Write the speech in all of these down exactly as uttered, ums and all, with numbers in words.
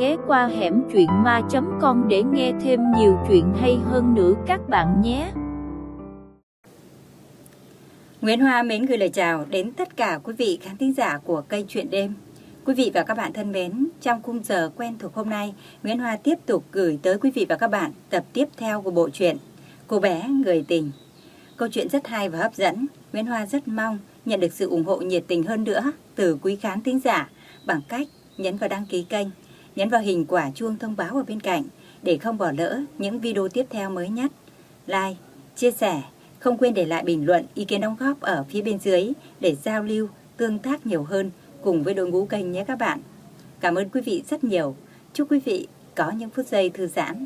ghé qua hẻm truyện ma chấm com để nghe thêm nhiều chuyện hay hơn nữa các bạn nhé. Nguyễn Hoa mến gửi lời chào đến tất cả quý vị khán thính giả của kênh Chuyện Đêm. Quý vị và các bạn thân mến, trong khung giờ quen thuộc hôm nay, Nguyễn Hoa tiếp tục gửi tới quý vị và các bạn tập tiếp theo của bộ truyện Cô bé người tình. Câu chuyện rất hay và hấp dẫn. Nguyễn Hoa rất mong nhận được sự ủng hộ nhiệt tình hơn nữa từ quý khán thính giả bằng cách nhấn vào đăng ký kênh, nhấn vào hình quả chuông thông báo ở bên cạnh để không bỏ lỡ những video tiếp theo mới nhất. Like, chia sẻ, không quên để lại bình luận, ý kiến đóng góp ở phía bên dưới để giao lưu, tương tác nhiều hơn cùng với đội ngũ kênh nhé các bạn. Cảm ơn quý vị rất nhiều. Chúc quý vị có những phút giây thư giãn.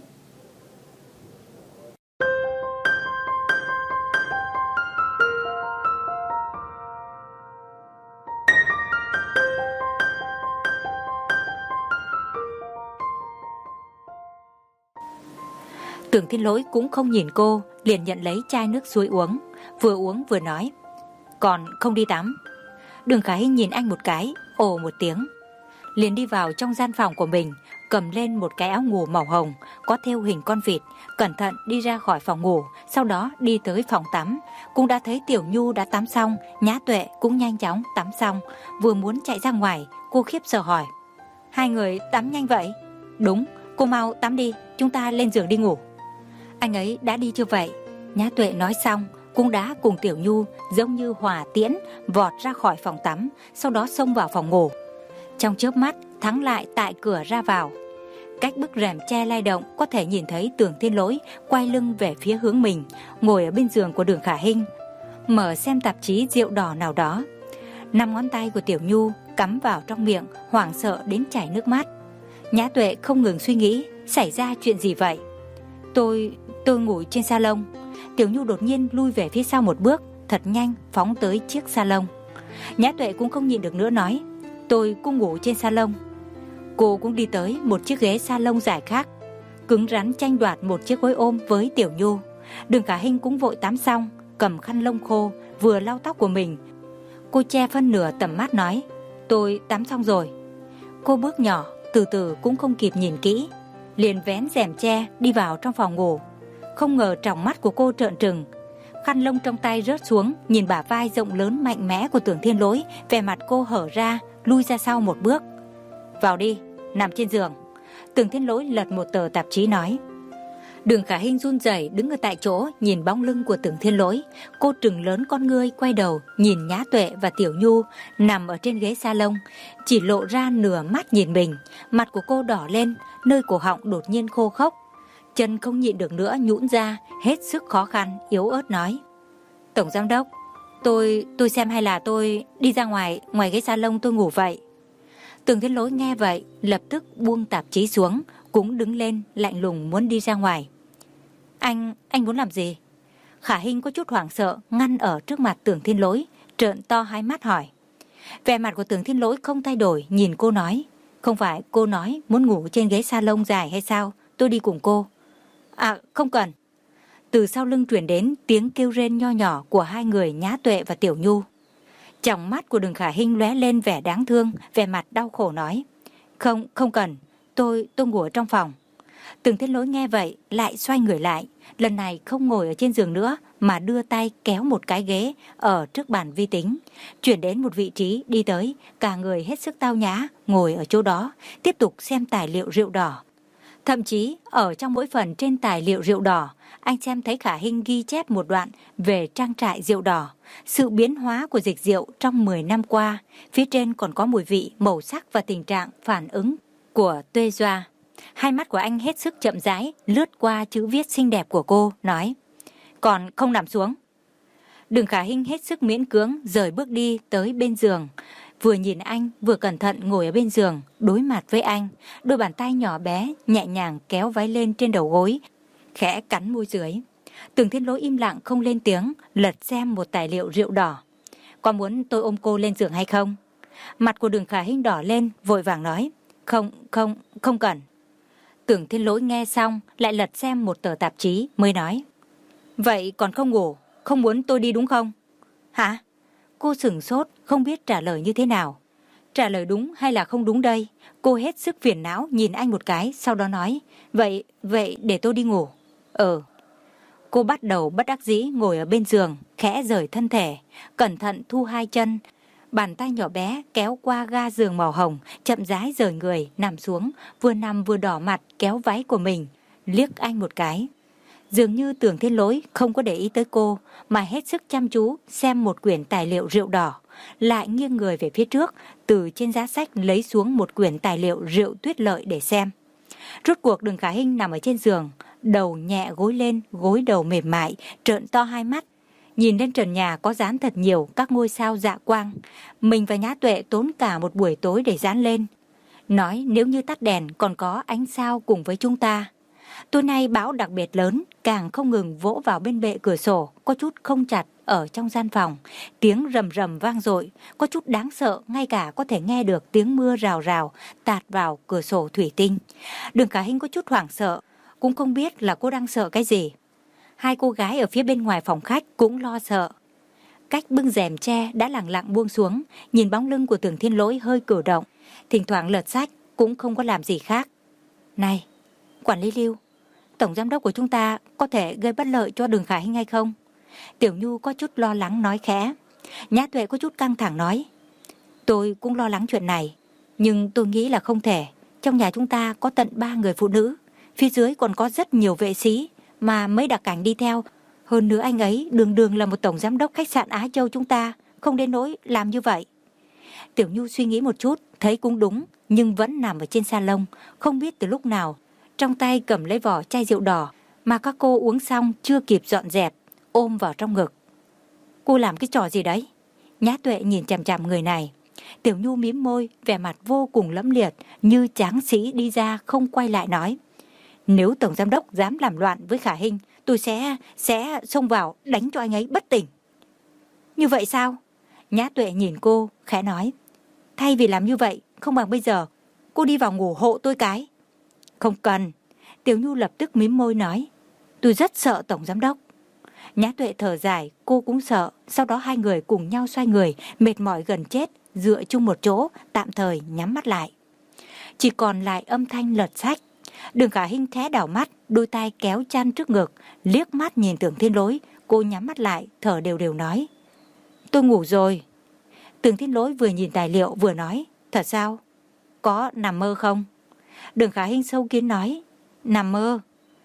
Tưởng Thiên Lỗi cũng không nhìn cô, liền nhận lấy chai nước suối uống, vừa uống vừa nói: "Còn không đi tắm?" Đường Khả Hinh nhìn anh một cái, ồ một tiếng, liền đi vào trong gian phòng của mình, cầm lên một cái áo ngủ màu hồng có thêu hình con vịt, cẩn thận đi ra khỏi phòng ngủ, sau đó đi tới phòng tắm. Cũng đã thấy Tiểu Nhu đã tắm xong, Nhã Tuệ cũng nhanh chóng tắm xong, vừa muốn chạy ra ngoài, cô khiếp sợ hỏi: "Hai người tắm nhanh vậy?" "Đúng, cô mau tắm đi, chúng ta lên giường đi ngủ." "Anh ấy đã đi chưa vậy?" Nhã Tuệ nói xong cũng đã cùng Tiểu Nhu giống như hỏa tiễn vọt ra khỏi phòng tắm, sau đó xông vào phòng ngủ. Trong chớp mắt Thắng lại tại cửa ra vào. Cách bức rèm che lay động có thể nhìn thấy Tưởng Thiên Lỗi quay lưng về phía hướng mình, ngồi ở bên giường của Đường Khả Hinh, mở xem tạp chí rượu đỏ nào đó. Năm ngón tay của Tiểu Nhu cắm vào trong miệng, hoảng sợ đến chảy nước mắt. Nhã Tuệ không ngừng suy nghĩ xảy ra chuyện gì vậy. Tôi, tôi ngủ trên salon." Tiểu Nhu đột nhiên lui về phía sau một bước, thật nhanh phóng tới chiếc salon. Nhã Tuệ cũng không nhịn được nữa nói: "Tôi cũng ngủ trên salon." Cô cũng đi tới một chiếc ghế salon dài khác, cứng rắn tranh đoạt một chiếc gối ôm với Tiểu Nhu. Đường Khả Hinh cũng vội tắm xong, cầm khăn lông khô vừa lau tóc của mình. Cô che phân nửa tầm mắt nói: "Tôi tắm xong rồi." Cô bước nhỏ, từ từ cũng không kịp nhìn kỹ, liền vén rèm che đi vào trong phòng ngủ. Không ngờ tròng mắt của cô trợn trừng, khăn lông trong tay rớt xuống, nhìn bả vai rộng lớn mạnh mẽ của Tưởng Thiên Lỗi, vẻ mặt cô hở ra, lui ra sau một bước. "Vào đi, nằm trên giường." Tưởng Thiên Lỗi lật một tờ tạp chí nói. Đường Khả Hinh run rẩy đứng ở tại chỗ, nhìn bóng lưng của Tưởng Thiên Lỗi. Cô trừng lớn con ngươi, quay đầu nhìn Nhã Tuệ và Tiểu Nhu nằm ở trên ghế salon, chỉ lộ ra nửa mắt nhìn mình. Mặt của cô đỏ lên, nơi cổ họng đột nhiên khô khốc, chân không nhịn được nữa nhũn ra, hết sức khó khăn, yếu ớt nói: "Tổng giám đốc, tôi tôi xem hay là tôi đi ra ngoài, ngoài ghế salon tôi ngủ vậy?" Tưởng Thiên Lỗi nghe vậy, lập tức buông tạp chí xuống, cũng đứng lên, lạnh lùng muốn đi ra ngoài. Anh, anh muốn làm gì?" Khả Hinh có chút hoảng sợ, ngăn ở trước mặt Tưởng Thiên Lỗi, trợn to hai mắt hỏi. Vẻ mặt của Tưởng Thiên Lỗi không thay đổi, nhìn cô nói: "Không phải cô nói muốn ngủ trên ghế salon dài hay sao? Tôi đi cùng cô." "À, không cần." Từ sau lưng truyền đến tiếng kêu rên nho nhỏ của hai người Nhã Tuệ và Tiểu Nhu. Trong mắt của Đường Khả Hinh lóe lên vẻ đáng thương, vẻ mặt đau khổ nói: Không, không cần, tôi, tôi ngủ ở trong phòng." Tưởng Thiên Lỗi nghe vậy, lại xoay người lại, lần này không ngồi ở trên giường nữa, mà đưa tay kéo một cái ghế ở trước bàn vi tính, chuyển đến một vị trí đi tới, cả người hết sức tao nhã, ngồi ở chỗ đó, tiếp tục xem tài liệu rượu đỏ. Thậm chí, ở trong mỗi phần trên tài liệu rượu đỏ, anh xem thấy Khả Hinh ghi chép một đoạn về trang trại rượu đỏ, sự biến hóa của dịch rượu trong mười năm qua, phía trên còn có mùi vị, màu sắc và tình trạng phản ứng của Tuê Doa. Hai mắt của anh hết sức chậm rãi, lướt qua chữ viết xinh đẹp của cô, nói: "Còn không nằm xuống." Đường Khả Hinh hết sức miễn cưỡng, rời bước đi tới bên giường, vừa nhìn anh, vừa cẩn thận ngồi ở bên giường, đối mặt với anh, đôi bàn tay nhỏ bé, nhẹ nhàng kéo váy lên trên đầu gối, khẽ cắn môi dưới. Tưởng Thiên Lỗi im lặng không lên tiếng, lật xem một tài liệu rượu đỏ. "Có muốn tôi ôm cô lên giường hay không?" Mặt của Đường Khả Hinh đỏ lên, vội vàng nói: Không, không, không cần." Tưởng Thiên Lỗi nghe xong, lại lật xem một tờ tạp chí, mới nói: "Vậy còn không ngủ, không muốn tôi đi đúng không?" "Hả?" Cô sửng sốt, không biết trả lời như thế nào. Trả lời đúng hay là không đúng đây? Cô hết sức phiền não nhìn anh một cái, sau đó nói, Vậy, vậy để tôi đi ngủ. Ừ. Cô bắt đầu bất đắc dĩ ngồi ở bên giường, khẽ rời thân thể, cẩn thận thu hai chân. Bàn tay nhỏ bé kéo qua ga giường màu hồng, chậm rãi rời người, nằm xuống, vừa nằm vừa đỏ mặt kéo váy của mình, liếc anh một cái. Dường như Tưởng Thiên Lỗi không có để ý tới cô, mà hết sức chăm chú xem một quyển tài liệu rượu đỏ, lại nghiêng người về phía trước, từ trên giá sách lấy xuống một quyển tài liệu rượu tuyết lợi để xem. Rốt cuộc Đường Khả Hinh nằm ở trên giường, đầu nhẹ gối lên, gối đầu mềm mại, trợn to hai mắt. Nhìn lên trần nhà có dán thật nhiều các ngôi sao dạ quang. Mình và Nhã Tuệ tốn cả một buổi tối để dán lên. Nói nếu như tắt đèn còn có ánh sao cùng với chúng ta. Tối nay bão đặc biệt lớn, càng không ngừng vỗ vào bên bệ cửa sổ, có chút không chặt ở trong gian phòng. Tiếng rầm rầm vang dội, có chút đáng sợ, ngay cả có thể nghe được tiếng mưa rào rào tạt vào cửa sổ thủy tinh. Đường Khả Hinh có chút hoảng sợ, cũng không biết là cô đang sợ cái gì. Hai cô gái ở phía bên ngoài phòng khách cũng lo sợ. Cách bưng rèm tre đã lặng lặng buông xuống, nhìn bóng lưng của Tưởng Thiên Lỗi hơi cử động, thỉnh thoảng lật sách, cũng không có làm gì khác. Này, quản lý Lưu, tổng giám đốc của chúng ta có thể gây bất lợi cho Đường Khả Hinh hay không? Tiểu Nhu có chút lo lắng nói khẽ. Nhã Tuệ có chút căng thẳng nói, tôi cũng lo lắng chuyện này, nhưng tôi nghĩ là không thể. Trong nhà chúng ta có tận ba người phụ nữ, phía dưới còn có rất nhiều vệ sĩ, mà mấy đặc cảnh đi theo. Hơn nữa anh ấy đường đường là một tổng giám đốc khách sạn Á Châu chúng ta, không đến nỗi làm như vậy. Tiểu Nhu suy nghĩ một chút, thấy cũng đúng, nhưng vẫn nằm ở trên salon, không biết từ lúc nào, trong tay cầm lấy vỏ chai rượu đỏ mà các cô uống xong chưa kịp dọn dẹp, ôm vào trong ngực. Cô làm cái trò gì đấy? Nhã Tuệ nhìn chằm chằm người này. Tiểu Nhu mím môi, vẻ mặt vô cùng lẫm liệt, như tráng sĩ đi ra không quay lại nói, nếu tổng giám đốc dám làm loạn với Khả Hinh, tôi sẽ, sẽ xông vào đánh cho anh ấy bất tỉnh. Như vậy sao? Nhã Tuệ nhìn cô, khẽ nói, thay vì làm như vậy, không bằng bây giờ, cô đi vào ngủ hộ tôi cái. Không cần. Tiểu Nhu lập tức mím môi nói, tôi rất sợ tổng giám đốc. Nhã Tuệ thở dài, cô cũng sợ. Sau đó hai người cùng nhau xoay người, mệt mỏi gần chết, dựa chung một chỗ, tạm thời nhắm mắt lại. Chỉ còn lại âm thanh lật sách. Đường Khả Hinh khẽ đảo mắt, đôi tay kéo chăn trước ngực, liếc mắt nhìn Tưởng Thiên Lỗi. Cô nhắm mắt lại, thở đều đều nói, tôi ngủ rồi. Tưởng Thiên Lỗi vừa nhìn tài liệu vừa nói, thật sao? Có nằm mơ không? Đường Khả Hinh sâu kín nói, nằm mơ.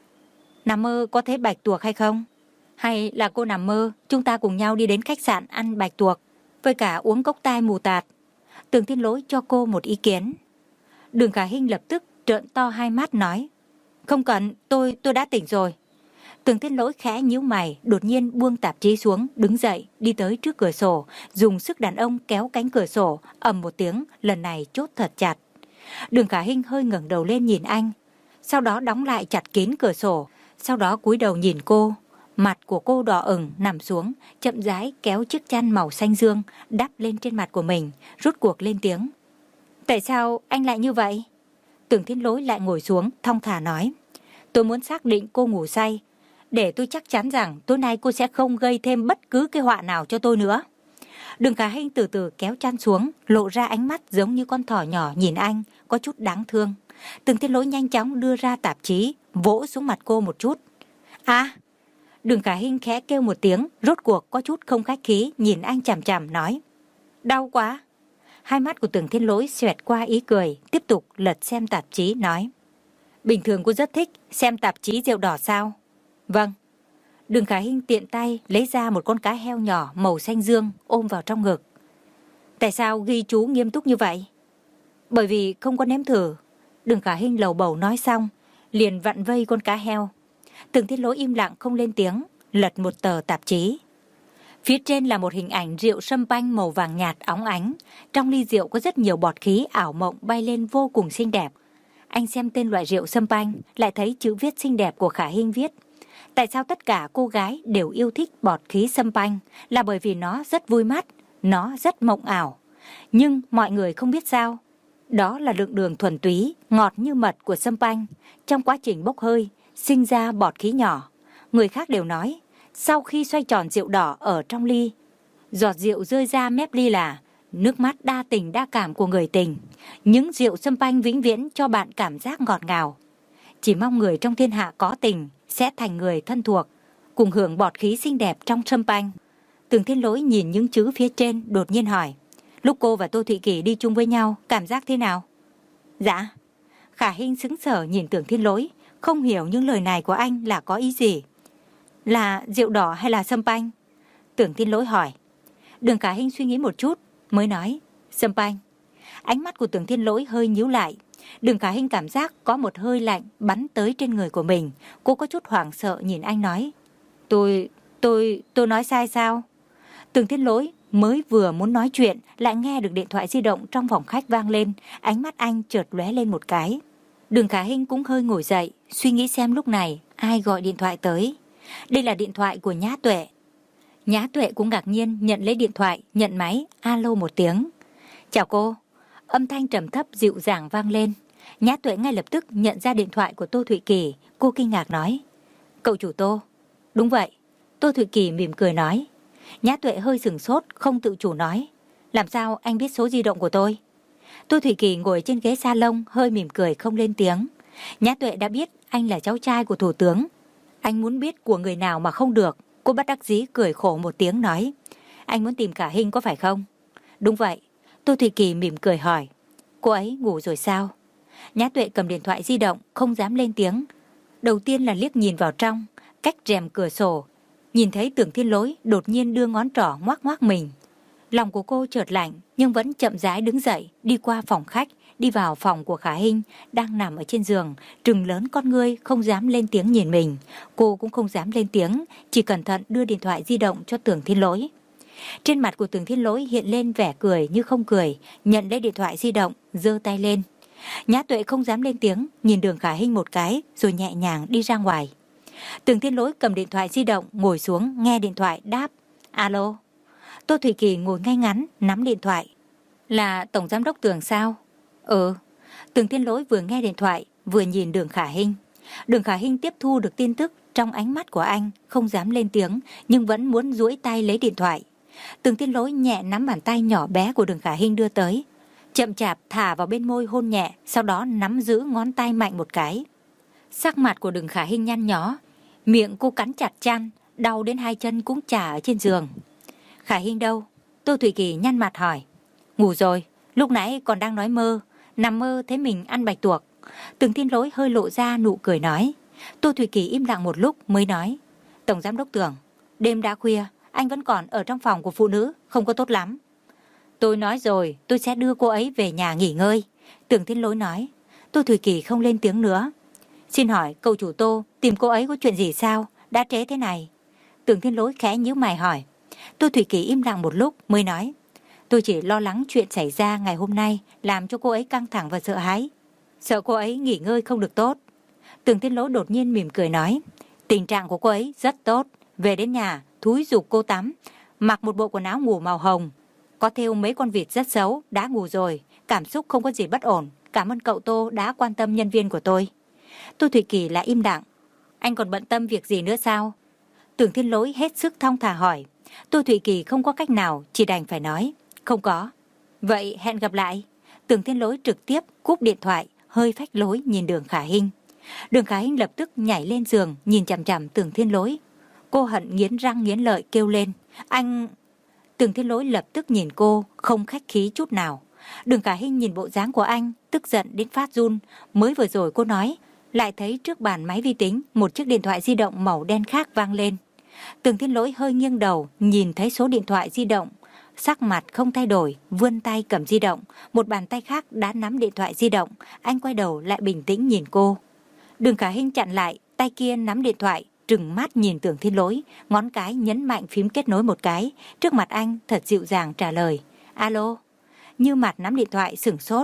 Nằm mơ có thấy bạch tuộc hay không? Hay là cô nằm mơ chúng ta cùng nhau đi đến khách sạn ăn bạch tuộc, với cả uống cốc tai mù tạt? Tưởng Thiên Lỗi cho cô một ý kiến. Đường Khả Hinh lập tức trợn to hai mắt nói, không cần, tôi tôi đã tỉnh rồi. Tưởng Thiên Lỗi khẽ nhíu mày, đột nhiên buông tạp chí xuống, đứng dậy, đi tới trước cửa sổ, dùng sức đàn ông kéo cánh cửa sổ, ầm một tiếng, lần này chốt thật chặt. Đường Khả Hinh hơi ngẩng đầu lên nhìn anh, sau đó đóng lại chặt kín cửa sổ, sau đó cúi đầu nhìn cô. Mặt của cô đỏ ửng nằm xuống, chậm rãi kéo chiếc chăn màu xanh dương đắp lên trên mặt của mình, rút cuộc lên tiếng. Tại sao anh lại như vậy? Tưởng Thiên Lỗi lại ngồi xuống, thong thả nói, tôi muốn xác định cô ngủ say, để tôi chắc chắn rằng tối nay cô sẽ không gây thêm bất cứ cái họa nào cho tôi nữa. Đường Khả Hinh từ từ kéo chăn xuống, lộ ra ánh mắt giống như con thỏ nhỏ nhìn anh, có chút đáng thương. Tưởng Thiên Lỗi nhanh chóng đưa ra tạp chí, vỗ xuống mặt cô một chút. À! Đường Khả Hinh khẽ kêu một tiếng, rốt cuộc có chút không khách khí, nhìn anh chằm chằm nói, đau quá. Hai mắt của Tưởng Thiên Lỗi xoẹt qua ý cười, tiếp tục lật xem tạp chí nói, bình thường cô rất thích xem tạp chí rượu đỏ sao? Vâng. Đường Khả Hinh tiện tay lấy ra một con cá heo nhỏ màu xanh dương ôm vào trong ngực. Tại sao ghi chú nghiêm túc như vậy? Bởi vì không có nếm thử. Đường Khả Hinh lầu bầu nói xong, liền vặn vây con cá heo. Tưởng Thiên Lỗi im lặng không lên tiếng, lật một tờ tạp chí. Phía trên là một hình ảnh rượu sâm panh màu vàng nhạt óng ánh. Trong ly rượu có rất nhiều bọt khí ảo mộng bay lên vô cùng xinh đẹp. Anh xem tên loại rượu sâm panh, lại thấy chữ viết xinh đẹp của Khả Hinh viết. Tại sao tất cả cô gái đều yêu thích bọt khí sâm panh? Là bởi vì nó rất vui mắt, nó rất mộng ảo. Nhưng mọi người không biết sao. Đó là lượng đường thuần túy, ngọt như mật của sâm panh. Trong quá trình bốc hơi, sinh ra bọt khí nhỏ. Người khác đều nói, sau khi xoay tròn rượu đỏ ở trong ly, giọt rượu rơi ra mép ly là Nước mắt đa tình đa cảm của người tình. Những rượu sâm panh vĩnh viễn cho bạn cảm giác ngọt ngào. Chỉ mong người trong thiên hạ có tình sẽ thành người thân thuộc, cùng hưởng bọt khí xinh đẹp trong sâm panh. Tưởng Thiên Lỗi nhìn những chữ phía trên, đột nhiên hỏi: lúc cô và Tô Thụy Kỳ đi chung với nhau, cảm giác thế nào? Dạ. Khả Hinh sững sờ nhìn Tưởng Thiên Lỗi, không hiểu những lời này của anh là có ý gì. Là rượu đỏ hay là sâm panh? Tưởng Thiên Lỗi hỏi. Đường Khả Hinh suy nghĩ một chút mới nói: sâm panh. Ánh mắt của Tưởng Thiên Lỗi hơi nhíu lại. Đường Khả Hinh cảm giác có một hơi lạnh bắn tới trên người của mình. Cô có chút hoảng sợ nhìn anh nói: Tôi, tôi, tôi nói sai sao? Tưởng Thiên Lỗi mới vừa muốn nói chuyện lại nghe được điện thoại di động trong phòng khách vang lên. Ánh mắt anh chợt lóe lên một cái. Đường Khả Hinh cũng hơi ngồi dậy, suy nghĩ xem lúc này ai gọi điện thoại tới. Đây là điện thoại của Nhã Tuệ. Nhã Tuệ cũng ngạc nhiên nhận lấy điện thoại, nhận máy, alo một tiếng. Chào cô. Âm thanh trầm thấp dịu dàng vang lên. Nhã Tuệ ngay lập tức nhận ra điện thoại của Tô Thụy Kỳ. Cô kinh ngạc nói: Cậu chủ Tô. Đúng vậy. Tô Thụy Kỳ mỉm cười nói. Nhã Tuệ hơi sửng sốt, không tự chủ nói: Làm sao anh biết số di động của tôi? Tô Thụy Kỳ ngồi trên ghế salon hơi mỉm cười không lên tiếng. Nhã Tuệ đã biết anh là cháu trai của thủ tướng. Anh muốn biết của người nào mà không được. Cô bất đắc dĩ cười khổ một tiếng nói: Anh muốn tìm Khả Hinh có phải không? Đúng vậy. Tô Thụy Kỳ mỉm cười hỏi: Cô ấy ngủ rồi sao? Nhã Tuệ cầm điện thoại di động, không dám lên tiếng. Đầu tiên là liếc nhìn vào trong, cách rèm cửa sổ, nhìn thấy Tưởng Thiên Lỗi đột nhiên đưa ngón trỏ ngoác ngoác mình. Lòng của cô chợt lạnh, nhưng vẫn chậm rãi đứng dậy, đi qua phòng khách, đi vào phòng của Khả Hinh, đang nằm ở trên giường, trừng lớn con ngươi, không dám lên tiếng nhìn mình. Cô cũng không dám lên tiếng, chỉ cẩn thận đưa điện thoại di động cho Tưởng Thiên Lỗi. Trên mặt của Tưởng Thiên Lỗi hiện lên vẻ cười như không cười, nhận lấy điện thoại di động, giơ tay lên. Nhã Tuệ không dám lên tiếng, nhìn Đường Khả Hinh một cái, rồi nhẹ nhàng đi ra ngoài. Tưởng Thiên Lỗi cầm điện thoại di động, ngồi xuống, nghe điện thoại đáp: Alo. Tô Thụy Kỳ ngồi ngay ngắn, nắm điện thoại. Là Tổng Giám đốc Tưởng sao? Ừ. Tưởng Thiên Lỗi vừa nghe điện thoại, vừa nhìn Đường Khả Hinh. Đường Khả Hinh tiếp thu được tin tức trong ánh mắt của anh, không dám lên tiếng, nhưng vẫn muốn duỗi tay lấy điện thoại. Tưởng Thiên Lỗi nhẹ nắm bàn tay nhỏ bé của Đường Khả Hinh đưa tới, chậm chạp thả vào bên môi hôn nhẹ, sau đó nắm giữ ngón tay mạnh một cái. Sắc mặt của Đường Khả Hinh nhăn nhó, miệng cô cắn chặt chăn, đau đến hai chân cũng chà ở trên giường. Khả Hinh đâu? Tô Thụy Kỳ nhăn mặt hỏi. Ngủ rồi, lúc nãy còn đang nói mơ, nằm mơ thấy mình ăn bạch tuộc. Tưởng Thiên Lỗi hơi lộ ra nụ cười nói. Tô Thụy Kỳ im lặng một lúc mới nói: Tổng Giám đốc Tưởng, đêm đã khuya, anh vẫn còn ở trong phòng của phụ nữ, không có tốt lắm. Tôi nói rồi, tôi sẽ đưa cô ấy về nhà nghỉ ngơi. Tưởng Thiên Lỗi nói. Tô Thụy Kỳ không lên tiếng nữa. Xin hỏi cậu chủ Tô tìm cô ấy có chuyện gì sao? Đã trễ thế này. Tưởng Thiên Lỗi khẽ nhíu mày hỏi. Tô Thụy Kỳ im lặng một lúc mới nói: Tôi chỉ lo lắng chuyện xảy ra ngày hôm nay làm cho cô ấy căng thẳng và sợ hãi, sợ cô ấy nghỉ ngơi không được tốt. Tưởng Thiên Lỗi đột nhiên mỉm cười nói: Tình trạng của cô ấy rất tốt. Về đến nhà thúi giục cô tắm, mặc một bộ quần áo ngủ màu hồng, có thêu mấy con vịt rất xấu, đã ngủ rồi, cảm xúc không có gì bất ổn. Cảm ơn cậu Tô đã quan tâm nhân viên của tôi. Tô Thụy Kỳ lại im lặng. Anh còn bận tâm việc gì nữa sao? Tưởng Thiên Lỗi hết sức thong thả hỏi. Tô Thụy Kỳ không có cách nào, chỉ đành phải nói: Không có. Vậy hẹn gặp lại. Tưởng Thiên Lỗi trực tiếp cúp điện thoại, hơi phách lối nhìn Đường Khả Hinh. Đường Khả Hinh lập tức nhảy lên giường, nhìn chằm chằm Tưởng Thiên Lỗi. Cô hận nghiến răng nghiến lợi kêu lên: Anh... Tưởng Thiên Lỗi lập tức nhìn cô, không khách khí chút nào. Đường Khả Hinh nhìn bộ dáng của anh, tức giận đến phát run. Mới vừa rồi cô nói, lại thấy trước bàn máy vi tính một chiếc điện thoại di động màu đen khác vang lên. Tưởng Thiên Lỗi hơi nghiêng đầu, nhìn thấy số điện thoại di động, sắc mặt không thay đổi, vươn tay cầm di động, một bàn tay khác đã nắm điện thoại di động. Anh quay đầu lại bình tĩnh nhìn cô. Đường Khả Hinh chặn lại, tay kia nắm điện thoại, trừng mắt nhìn Tưởng Thiên Lỗi, ngón cái nhấn mạnh phím kết nối một cái. Trước mặt anh thật dịu dàng trả lời: Alo. Như Mặt nắm điện thoại sửng sốt.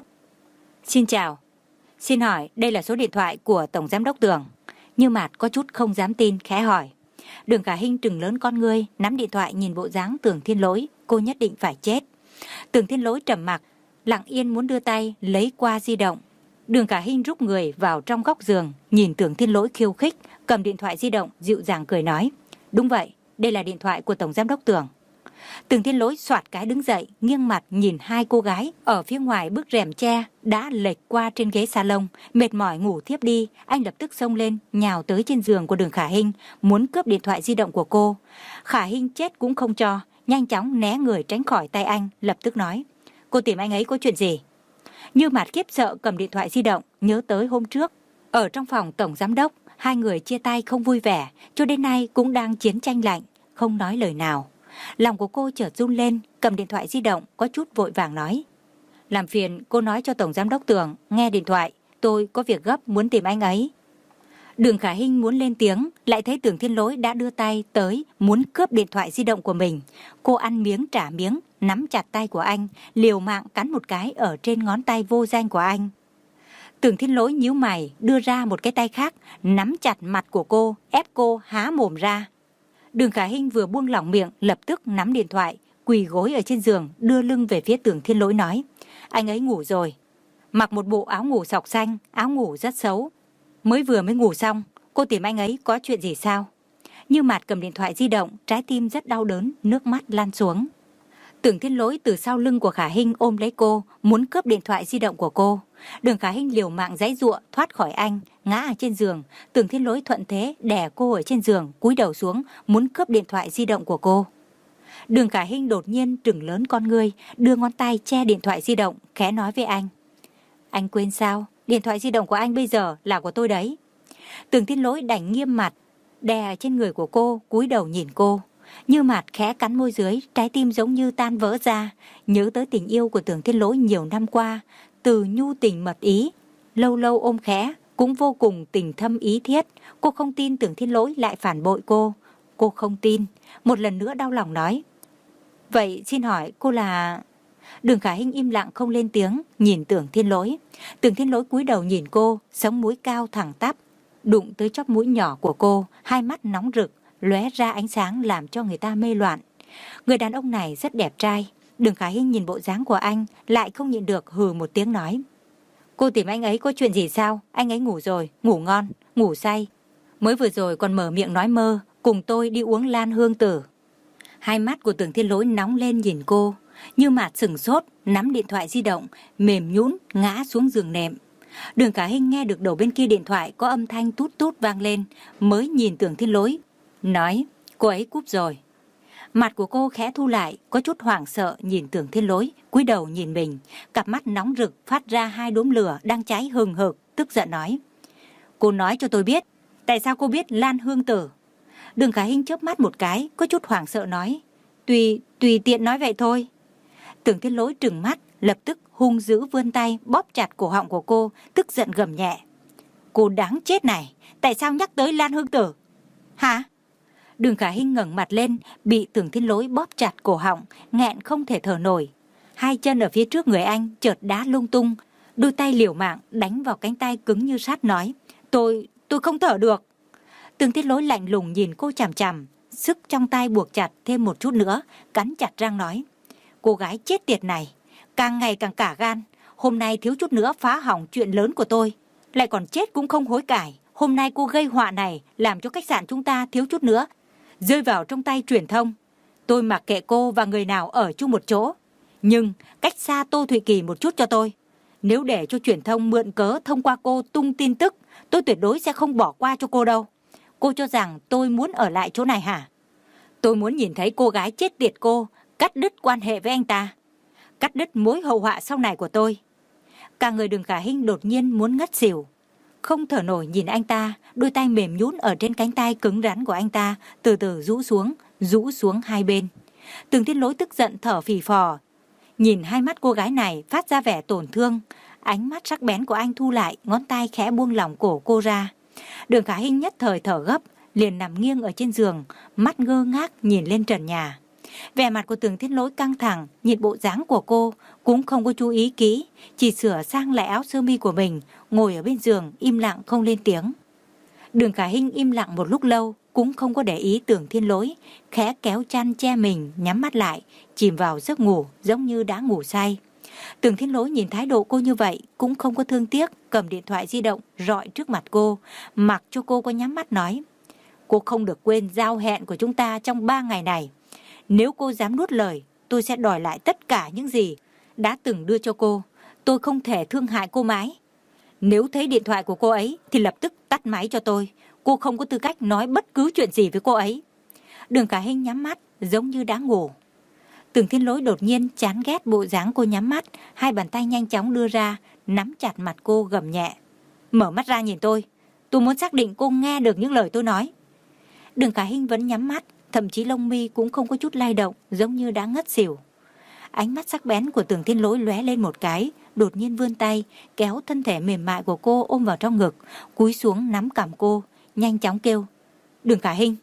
Xin chào. Xin hỏi đây là số điện thoại của Tổng Giám đốc Tưởng? Như Mặt có chút không dám tin khẽ hỏi. Đường Khả Hinh trừng lớn con ngươi, nắm điện thoại nhìn bộ dáng Tưởng Thiên Lỗi, cô nhất định phải chết. Tưởng Thiên Lỗi trầm mặc, lặng yên muốn đưa tay lấy qua di động. Đường Khả Hinh rúc người vào trong góc giường, nhìn Tưởng Thiên Lỗi khiêu khích, cầm điện thoại di động dịu dàng cười nói: Đúng vậy, đây là điện thoại của Tổng Giám đốc Tưởng. Tưởng Thiên Lỗi soạt cái đứng dậy, nghiêng mặt nhìn hai cô gái ở phía ngoài bức rèm tre đã lệch qua trên ghế salon, mệt mỏi ngủ thiếp đi. Anh lập tức xông lên, nhào tới trên giường của Đường Khả Hinh, muốn cướp điện thoại di động của cô. Khả Hinh chết cũng không cho, nhanh chóng né người tránh khỏi tay anh, lập tức nói: cô tìm anh ấy có chuyện gì? Như Mạt khiếp sợ cầm điện thoại di động, nhớ tới hôm trước ở trong phòng tổng giám đốc, hai người chia tay không vui vẻ, cho đến nay cũng đang chiến tranh lạnh, không nói lời nào. Lòng của cô chợt run lên, cầm điện thoại di động có chút vội vàng nói: làm phiền cô nói cho tổng giám đốc Tường nghe điện thoại, tôi có việc gấp muốn tìm anh ấy. Đường Khả Hinh muốn lên tiếng, lại thấy Tưởng Thiên Lỗi đã đưa tay tới muốn cướp điện thoại di động của mình. Cô ăn miếng trả miếng, nắm chặt tay của anh, liều mạng cắn một cái ở trên ngón tay vô danh của anh. Tưởng Thiên Lỗi nhíu mày, đưa ra một cái tay khác, nắm chặt mặt của cô, ép cô há mồm ra. Đường Khả Hinh vừa buông lỏng miệng, lập tức nắm điện thoại, quỳ gối ở trên giường, đưa lưng về phía Tưởng Thiên Lỗi nói: anh ấy ngủ rồi. Mặc một bộ áo ngủ sọc xanh, áo ngủ rất xấu. Mới vừa mới ngủ xong, cô tìm anh ấy có chuyện gì sao? Như Mạt cầm điện thoại di động, trái tim rất đau đớn, nước mắt lan xuống. Tưởng Thiên Lỗi từ sau lưng của Khả Hinh ôm lấy cô, muốn cướp điện thoại di động của cô. Đường Khả Hinh liều mạng giãy giụa thoát khỏi anh, ngã ở trên giường. Tưởng Thiên Lỗi thuận thế đè cô ở trên giường, cúi đầu xuống muốn cướp điện thoại di động của cô. Đường Khả Hinh đột nhiên trừng lớn con ngươi, đưa ngón tay che điện thoại di động, khẽ nói với anh: anh quên sao? Điện thoại di động của anh bây giờ là của tôi đấy. Tưởng Thiên Lỗi đành nghiêm mặt, đè trên người của cô, cúi đầu nhìn cô. Như Mạt khẽ cắn môi dưới, trái tim giống như tan vỡ ra, nhớ tới tình yêu của Tưởng Thiên Lỗi nhiều năm qua, từ nhu tình mật ý, lâu lâu ôm khẽ, cũng vô cùng tình thâm ý thiết. Cô không tin Tưởng Thiên Lỗi lại phản bội cô. Cô không tin. Một lần nữa đau lòng nói: vậy xin hỏi cô là... Đường Khả Hinh im lặng không lên tiếng, nhìn Tưởng Thiên Lỗi. Tưởng Thiên Lỗi cúi đầu nhìn cô, sống mũi cao thẳng tắp, đụng tới chóp mũi nhỏ của cô, hai mắt nóng rực, lóe ra ánh sáng làm cho người ta mê loạn. Người đàn ông này rất đẹp trai. Đường Khả Hinh nhìn bộ dáng của anh, lại không nhịn được hừ một tiếng nói: cô tìm anh ấy có chuyện gì sao? Anh ấy ngủ rồi, ngủ ngon, ngủ say. Mới vừa rồi còn mở miệng nói mơ, cùng tôi đi uống lan hương tử. Hai mắt của Tưởng Thiên Lỗi nóng lên nhìn cô. Như Mạt sửng sốt, nắm điện thoại di động, mềm nhũn ngã xuống giường nệm. Đường Khả Hinh nghe được đầu bên kia điện thoại có âm thanh tút tút vang lên, mới nhìn Tưởng Thiên Lỗi, nói: cô ấy cúp rồi. Mặt của cô khẽ thu lại, có chút hoảng sợ nhìn Tưởng Thiên Lỗi, cúi đầu nhìn mình, cặp mắt nóng rực phát ra hai đốm lửa đang cháy hừng hực, tức giận nói: cô nói cho tôi biết, tại sao cô biết lan hương tử? Đường Khả Hinh chớp mắt một cái, có chút hoảng sợ nói: tùy tùy tiện nói vậy thôi. Tưởng Thiên Lỗi trừng mắt, lập tức hung dữ vươn tay bóp chặt cổ họng của cô, tức giận gầm nhẹ: cô đáng chết này, tại sao nhắc tới lan hương tử? Hả? Đường Khả Hinh ngẩng mặt lên, bị Tưởng Thiên Lỗi bóp chặt cổ họng, nghẹn không thể thở nổi. Hai chân ở phía trước người anh chợt đá lung tung, đôi tay liều mạng đánh vào cánh tay cứng như sắt nói: tôi, tôi không thở được. Tưởng Thiên Lỗi lạnh lùng nhìn cô chằm chằm, sức trong tay buộc chặt thêm một chút nữa, cắn chặt răng nói: cô gái chết tiệt này, càng ngày càng cả gan, hôm nay thiếu chút nữa phá hỏng chuyện lớn của tôi, lại còn chết cũng không hối cải. Hôm nay cô gây họa này, làm cho khách sạn chúng ta thiếu chút nữa rơi vào trong tay truyền thông. Tôi mặc kệ cô và người nào ở chung một chỗ, nhưng cách xa Tô Thụy Kỳ một chút cho tôi. Nếu để cho truyền thông mượn cớ thông qua cô tung tin tức, tôi tuyệt đối sẽ không bỏ qua cho cô đâu. Cô cho rằng tôi muốn ở lại chỗ này hả? Tôi muốn nhìn thấy cô gái chết tiệt cô cắt đứt quan hệ với anh ta, cắt đứt mối hậu họa sau này của tôi. Cả người Đường Khả Hinh đột nhiên muốn ngất xỉu, không thở nổi nhìn anh ta, đôi tay mềm nhũn ở trên cánh tay cứng rắn của anh ta từ từ rũ xuống, rũ xuống hai bên. Tưởng Thiên Lỗi tức giận thở phì phò, nhìn hai mắt cô gái này phát ra vẻ tổn thương. Ánh mắt sắc bén của anh thu lại, ngón tay khẽ buông lỏng cổ cô ra. Đường Khả Hinh nhất thời thở gấp, liền nằm nghiêng ở trên giường, mắt ngơ ngác nhìn lên trần nhà. Vẻ mặt của Tưởng Thiên Lỗi căng thẳng, nhìn bộ dáng của cô cũng không có chú ý kỹ, chỉ sửa sang lại áo sơ mi của mình, ngồi ở bên giường im lặng không lên tiếng. Đường Khả Hinh im lặng một lúc lâu, cũng không có để ý Tưởng Thiên Lỗi, khẽ kéo chăn che mình, nhắm mắt lại, chìm vào giấc ngủ giống như đã ngủ say. Tưởng Thiên Lỗi nhìn thái độ cô như vậy, cũng không có thương tiếc, cầm điện thoại di động rọi trước mặt cô, mặc cho cô có nhắm mắt nói: cô không được quên giao hẹn của chúng ta trong ba ngày này. Nếu cô dám nuốt lời, tôi sẽ đòi lại tất cả những gì đã từng đưa cho cô. Tôi không thể thương hại cô mãi. Nếu thấy điện thoại của cô ấy thì lập tức tắt máy cho tôi. Cô không có tư cách nói bất cứ chuyện gì với cô ấy. Đường Khả Hinh nhắm mắt giống như đã ngủ. Tưởng Thiên Lỗi đột nhiên chán ghét bộ dáng cô nhắm mắt, hai bàn tay nhanh chóng đưa ra, nắm chặt mặt cô gầm nhẹ. Mở mắt ra nhìn tôi. Tôi muốn xác định cô nghe được những lời tôi nói. Đường Khả Hinh vẫn nhắm mắt, thậm chí lông mi cũng không có chút lay động, giống như đã ngất xỉu. Ánh mắt sắc bén của Tưởng Thiên Lỗi lóe lên một cái, đột nhiên vươn tay, kéo thân thể mềm mại của cô ôm vào trong ngực, cúi xuống nắm cằm cô, nhanh chóng kêu. Đường Khả Hinh.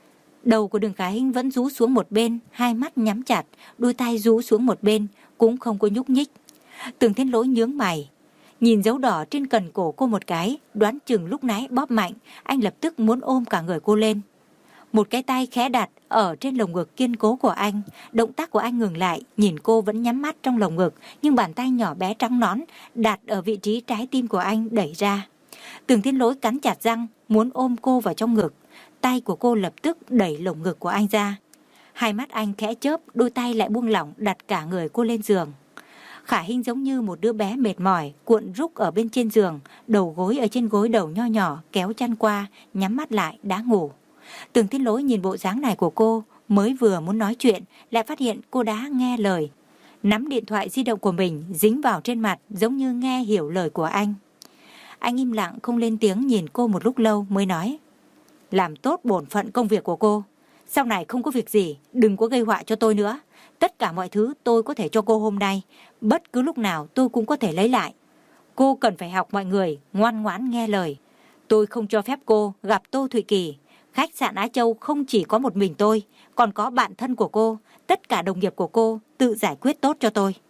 Đầu của Đường Khả Hinh vẫn rũ xuống một bên, hai mắt nhắm chặt, đôi tay rũ xuống một bên, cũng không có nhúc nhích. Tưởng Thiên Lỗi nhướng mày, nhìn dấu đỏ trên cần cổ cô một cái, đoán chừng lúc nãy bóp mạnh, anh lập tức muốn ôm cả người cô lên. Một cái tay khẽ đặt ở trên lồng ngực kiên cố của anh, động tác của anh ngừng lại, nhìn cô vẫn nhắm mắt trong lồng ngực, nhưng bàn tay nhỏ bé trắng nõn đặt ở vị trí trái tim của anh đẩy ra. Tưởng Thiên Lỗi cắn chặt răng, muốn ôm cô vào trong ngực, tay của cô lập tức đẩy lồng ngực của anh ra. Hai mắt anh khẽ chớp, đôi tay lại buông lỏng đặt cả người cô lên giường. Khả Hinh giống như một đứa bé mệt mỏi, cuộn rúc ở bên trên giường, đầu gối ở trên gối đầu nho nhỏ, kéo chăn qua, nhắm mắt lại đã ngủ. Tưởng Thiên Lỗi nhìn bộ dáng này của cô, mới vừa muốn nói chuyện, lại phát hiện cô đã nghe lời. Nắm điện thoại di động của mình dính vào trên mặt, giống như nghe hiểu lời của anh. Anh im lặng không lên tiếng nhìn cô một lúc lâu mới nói. Làm tốt bổn phận công việc của cô. Sau này không có việc gì, đừng có gây họa cho tôi nữa. Tất cả mọi thứ tôi có thể cho cô hôm nay, bất cứ lúc nào tôi cũng có thể lấy lại. Cô cần phải học mọi người, ngoan ngoãn nghe lời. Tôi không cho phép cô gặp Tô Thụy Kỳ. Khách sạn Á Châu không chỉ có một mình tôi, còn có bạn thân của cô, tất cả đồng nghiệp của cô tự giải quyết tốt cho tôi.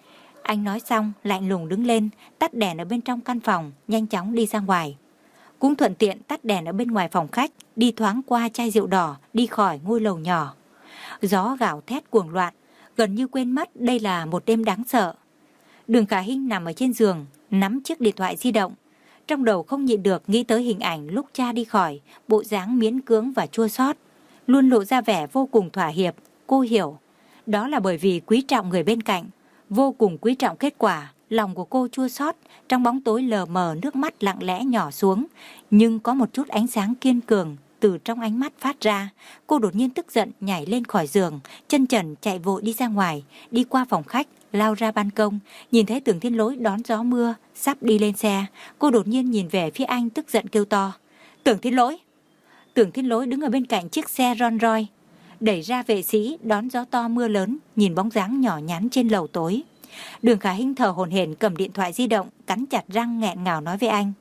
Anh nói xong, lạnh lùng đứng lên, tắt đèn ở bên trong căn phòng, nhanh chóng đi ra ngoài. Cũng thuận tiện tắt đèn ở bên ngoài phòng khách, đi thoáng qua chai rượu đỏ, đi khỏi ngôi lầu nhỏ. Gió gào thét cuồng loạn, gần như quên mất đây là một đêm đáng sợ. Đường Khả Hinh nằm ở trên giường, nắm chiếc điện thoại di động. Trong đầu không nhịn được nghĩ tới hình ảnh lúc cha đi khỏi, bộ dáng miễn cưỡng và chua xót, luôn lộ ra vẻ vô cùng thỏa hiệp. Cô hiểu, đó là bởi vì quý trọng người bên cạnh, vô cùng quý trọng kết quả. Lòng của cô chua xót, trong bóng tối lờ mờ nước mắt lặng lẽ nhỏ xuống, nhưng có một chút ánh sáng kiên cường từ trong ánh mắt phát ra. Cô đột nhiên tức giận nhảy lên khỏi giường, chân trần chạy vội đi ra ngoài, đi qua phòng khách, lao ra ban công, nhìn thấy Tưởng Thiên Lỗi đón gió mưa, sắp đi lên xe. Cô đột nhiên nhìn về phía anh tức giận kêu to. Tưởng Thiên Lỗi! Tưởng Thiên Lỗi đứng ở bên cạnh chiếc xe Rolls Royce, đẩy ra vệ sĩ đón gió to mưa lớn, nhìn bóng dáng nhỏ nhắn trên lầu tối. Đường Khả Hinh thở hổn hển cầm điện thoại di động, cắn chặt răng nghẹn ngào nói với anh.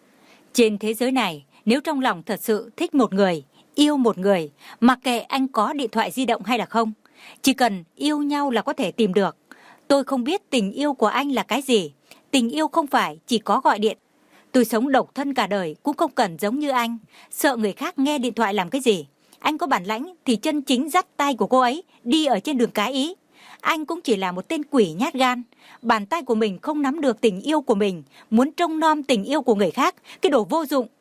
Trên thế giới này, nếu trong lòng thật sự thích một người, yêu một người, mặc kệ anh có điện thoại di động hay là không, chỉ cần yêu nhau là có thể tìm được. Tôi không biết tình yêu của anh là cái gì. Tình yêu không phải chỉ có gọi điện. Tôi sống độc thân cả đời cũng không cần giống như anh, sợ người khác nghe điện thoại làm cái gì. Anh có bản lãnh thì chân chính dắt tay của cô ấy đi ở trên đường cái ý. Anh cũng chỉ là một tên quỷ nhát gan. Bàn tay của mình không nắm được tình yêu của mình, muốn trông nom tình yêu của người khác, cái đồ vô dụng.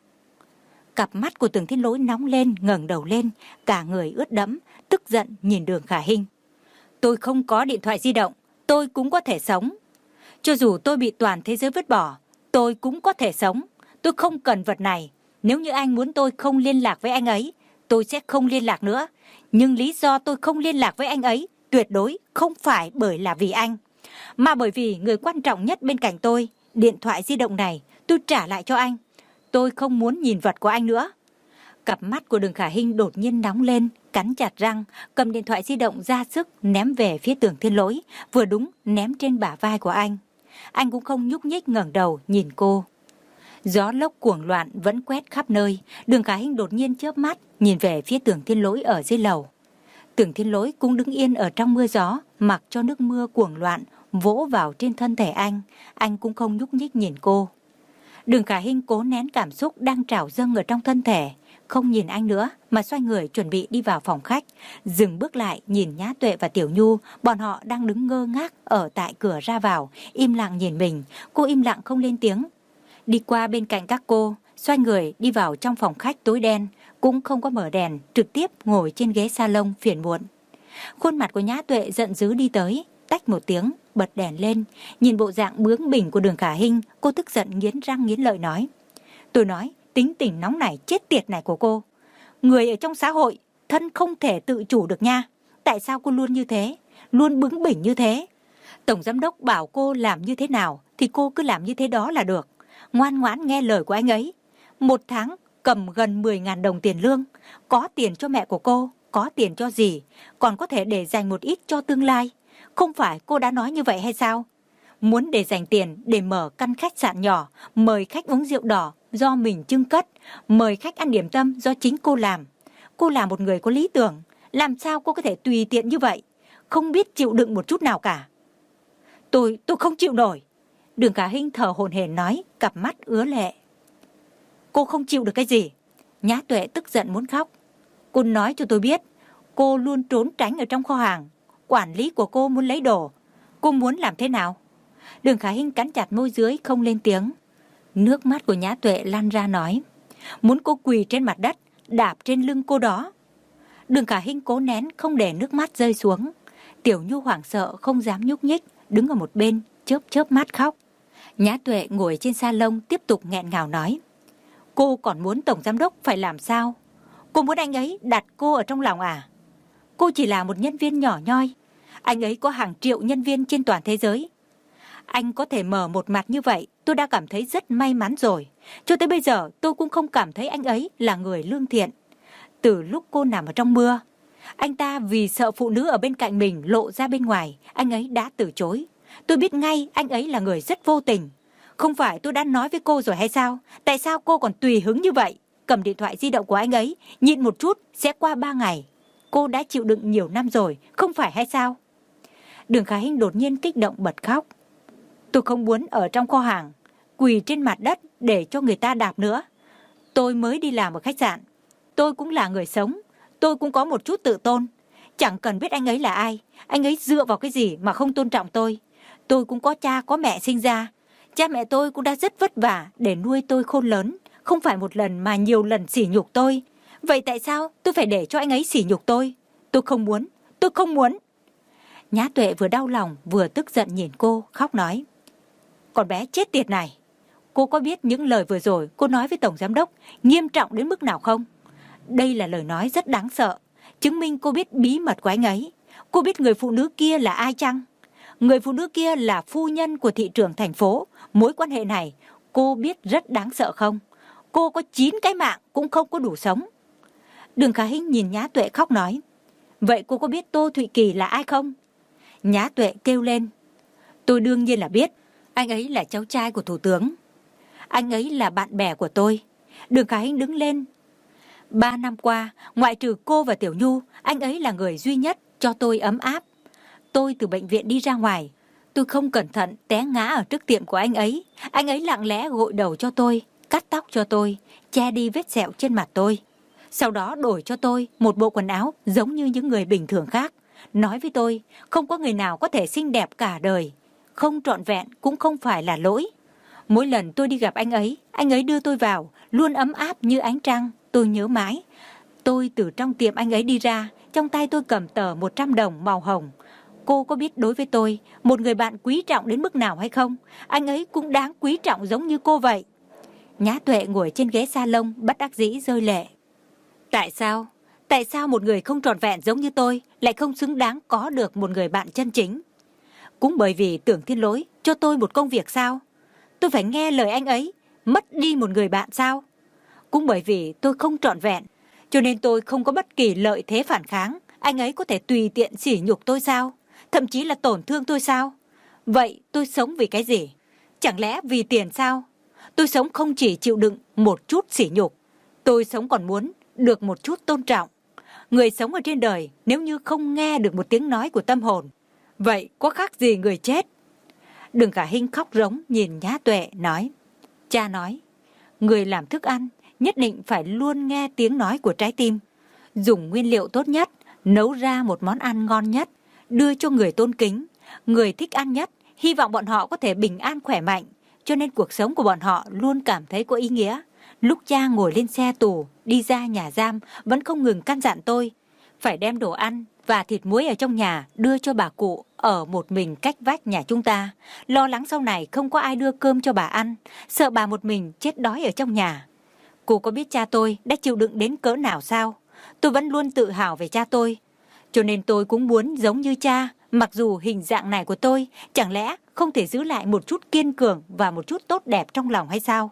Cặp mắt của Tưởng Thiên Lỗi nóng lên, ngẩng đầu lên, cả người ướt đẫm, tức giận nhìn Đường Khả Hinh. Tôi không có điện thoại di động, tôi cũng có thể sống. Cho dù tôi bị toàn thế giới vứt bỏ, tôi cũng có thể sống. Tôi không cần vật này. Nếu như anh muốn tôi không liên lạc với anh ấy, tôi sẽ không liên lạc nữa. Nhưng lý do tôi không liên lạc với anh ấy tuyệt đối không phải bởi là vì anh, mà bởi vì người quan trọng nhất bên cạnh tôi, điện thoại di động này, tôi trả lại cho anh. Tôi không muốn nhìn vật của anh nữa. Cặp mắt của Đường Khả Hinh đột nhiên nóng lên, cắn chặt răng, cầm điện thoại di động ra sức ném về phía Tưởng Thiên Lỗi, vừa đúng ném trên bả vai của anh. Anh cũng không nhúc nhích ngẩng đầu nhìn cô. Gió lốc cuồng loạn vẫn quét khắp nơi. Đường Khả Hinh đột nhiên chớp mắt nhìn về phía Tưởng Thiên Lỗi ở dưới lầu. Tưởng Thiên Lỗi cũng đứng yên ở trong mưa gió, mặc cho nước mưa cuồng loạn vỗ vào trên thân thể anh. Anh cũng không nhúc nhích nhìn cô. Đường Khả Hinh cố nén cảm xúc đang trào dâng ở trong thân thể, không nhìn anh nữa mà xoay người chuẩn bị đi vào phòng khách, dừng bước lại nhìn Nhã Tuệ và Tiểu Nhu, bọn họ đang đứng ngơ ngác ở tại cửa ra vào, im lặng nhìn mình. Cô im lặng không lên tiếng. Đi qua bên cạnh các cô, xoay người đi vào trong phòng khách tối đen, cũng không có mở đèn, trực tiếp ngồi trên ghế salon phiền muộn. Khuôn mặt của Nhã Tuệ giận dữ đi tới, tách một tiếng, bật đèn lên. Nhìn bộ dạng bướng bỉnh của Đường Khả Hinh, cô tức giận nghiến răng nghiến lợi nói. Tôi nói, tính tình nóng nảy chết tiệt này của cô. Người ở trong xã hội, thân không thể tự chủ được nha. Tại sao cô luôn như thế, luôn bướng bỉnh như thế? Tổng giám đốc bảo cô làm như thế nào thì cô cứ làm như thế đó là được. Ngoan ngoãn nghe lời của anh ấy. Một tháng cầm gần mười nghìn đồng tiền lương, có tiền cho mẹ của cô, có tiền cho dì, còn có thể để dành một ít cho tương lai. Không phải cô đã nói như vậy hay sao? Muốn để dành tiền để mở căn khách sạn nhỏ, mời khách uống rượu đỏ do mình trưng cất, mời khách ăn điểm tâm do chính cô làm. Cô là một người có lý tưởng, làm sao cô có thể tùy tiện như vậy, không biết chịu đựng một chút nào cả. Tôi, tôi không chịu nổi. Đường Khả Hinh thở hổn hển nói, cặp mắt ứa lệ. Cô không chịu được cái gì? Nhã Tuệ tức giận muốn khóc. Cô nói cho tôi biết, cô luôn trốn tránh ở trong kho hàng. Quản lý của cô muốn lấy đồ. Cô muốn làm thế nào? Đường Khả Hinh cắn chặt môi dưới không lên tiếng. Nước mắt của Nhã Tuệ lan ra nói. Muốn cô quỳ trên mặt đất, đạp trên lưng cô đó. Đường Khả Hinh cố nén không để nước mắt rơi xuống. Tiểu Nhu hoảng sợ không dám nhúc nhích, đứng ở một bên, chớp chớp mắt khóc. Nhã Tuệ ngồi trên salon tiếp tục nghẹn ngào nói. Cô còn muốn tổng giám đốc phải làm sao? Cô muốn anh ấy đặt cô ở trong lòng à? Cô chỉ là một nhân viên nhỏ nhoi. Anh ấy có hàng triệu nhân viên trên toàn thế giới. Anh có thể mở một mặt như vậy, tôi đã cảm thấy rất may mắn rồi. Cho tới bây giờ tôi cũng không cảm thấy anh ấy là người lương thiện. Từ lúc cô nằm ở trong mưa, anh ta vì sợ phụ nữ ở bên cạnh mình lộ ra bên ngoài, anh ấy đã từ chối. Tôi biết ngay anh ấy là người rất vô tình. Không phải tôi đã nói với cô rồi hay sao? Tại sao cô còn tùy hứng như vậy? Cầm điện thoại di động của anh ấy, nhịn một chút sẽ qua ba ngày. Cô đã chịu đựng nhiều năm rồi, không phải hay sao? Đường Khả Hinh đột nhiên kích động bật khóc. Tôi không muốn ở trong kho hàng, quỳ trên mặt đất để cho người ta đạp nữa. Tôi mới đi làm ở khách sạn. Tôi cũng là người sống, tôi cũng có một chút tự tôn. Chẳng cần biết anh ấy là ai, anh ấy dựa vào cái gì mà không tôn trọng tôi. Tôi cũng có cha có mẹ sinh ra. Cha mẹ tôi cũng đã rất vất vả để nuôi tôi khôn lớn, không phải một lần mà nhiều lần sỉ nhục tôi. Vậy tại sao tôi phải để cho anh ấy sỉ nhục tôi? Tôi không muốn, tôi không muốn. Nhã Tuệ vừa đau lòng vừa tức giận nhìn cô, khóc nói. Con bé chết tiệt này, cô có biết những lời vừa rồi cô nói với tổng giám đốc nghiêm trọng đến mức nào không? Đây là lời nói rất đáng sợ, chứng minh cô biết bí mật của anh ấy. Cô biết người phụ nữ kia là ai chăng? Người phụ nữ kia là phu nhân của thị trưởng thành phố. Mối quan hệ này cô biết rất đáng sợ không? Cô có chín cái mạng cũng không có đủ sống. Đường Khả Hinh nhìn Nhã Tuệ khóc nói. Vậy cô có biết Tô Thụy Kỳ là ai không? Nhã Tuệ kêu lên. Tôi đương nhiên là biết. Anh ấy là cháu trai của thủ tướng. Anh ấy là bạn bè của tôi. Đường Khả Hinh đứng lên. Ba năm qua, ngoại trừ cô và Tiểu Nhu, anh ấy là người duy nhất cho tôi ấm áp. Tôi từ bệnh viện đi ra ngoài. Tôi không cẩn thận té ngã ở trước tiệm của anh ấy. Anh ấy lặng lẽ gội đầu cho tôi, cắt tóc cho tôi, che đi vết sẹo trên mặt tôi. Sau đó đổi cho tôi một bộ quần áo giống như những người bình thường khác. Nói với tôi, không có người nào có thể xinh đẹp cả đời. Không trọn vẹn cũng không phải là lỗi. Mỗi lần tôi đi gặp anh ấy, anh ấy đưa tôi vào, luôn ấm áp như ánh trăng. Tôi nhớ mãi. Tôi từ trong tiệm anh ấy đi ra, trong tay tôi cầm tờ một trăm đồng màu hồng. Cô có biết đối với tôi, một người bạn quý trọng đến mức nào hay không? Anh ấy cũng đáng quý trọng giống như cô vậy. Nhã Tuệ ngồi trên ghế salon bất đắc dĩ rơi lệ. Tại sao? Tại sao một người không trọn vẹn giống như tôi lại không xứng đáng có được một người bạn chân chính? Cũng bởi vì Tưởng Thiên Lỗi cho tôi một công việc sao? Tôi phải nghe lời anh ấy, mất đi một người bạn sao? Cũng bởi vì tôi không trọn vẹn, cho nên tôi không có bất kỳ lợi thế phản kháng. Anh ấy có thể tùy tiện sỉ nhục tôi sao? Thậm chí là tổn thương tôi sao? Vậy tôi sống vì cái gì? Chẳng lẽ vì tiền sao? Tôi sống không chỉ chịu đựng một chút sỉ nhục. Tôi sống còn muốn được một chút tôn trọng. Người sống ở trên đời nếu như không nghe được một tiếng nói của tâm hồn, vậy có khác gì người chết? Đường Khả Hinh khóc rống nhìn Nhã Tuệ nói. Cha nói, người làm thức ăn nhất định phải luôn nghe tiếng nói của trái tim. Dùng nguyên liệu tốt nhất, nấu ra một món ăn ngon nhất, đưa cho người tôn kính, người thích ăn nhất, hy vọng bọn họ có thể bình an khỏe mạnh, cho nên cuộc sống của bọn họ luôn cảm thấy có ý nghĩa. Lúc cha ngồi lên xe tù, đi ra nhà giam, vẫn không ngừng căn dặn tôi, phải đem đồ ăn và thịt muối ở trong nhà đưa cho bà cụ ở một mình cách vách nhà chúng ta. Lo lắng sau này không có ai đưa cơm cho bà ăn, sợ bà một mình chết đói ở trong nhà. Cô có biết cha tôi đã chịu đựng đến cỡ nào sao? Tôi vẫn luôn tự hào về cha tôi. Cho nên tôi cũng muốn giống như cha, mặc dù hình dạng này của tôi chẳng lẽ không thể giữ lại một chút kiên cường và một chút tốt đẹp trong lòng hay sao?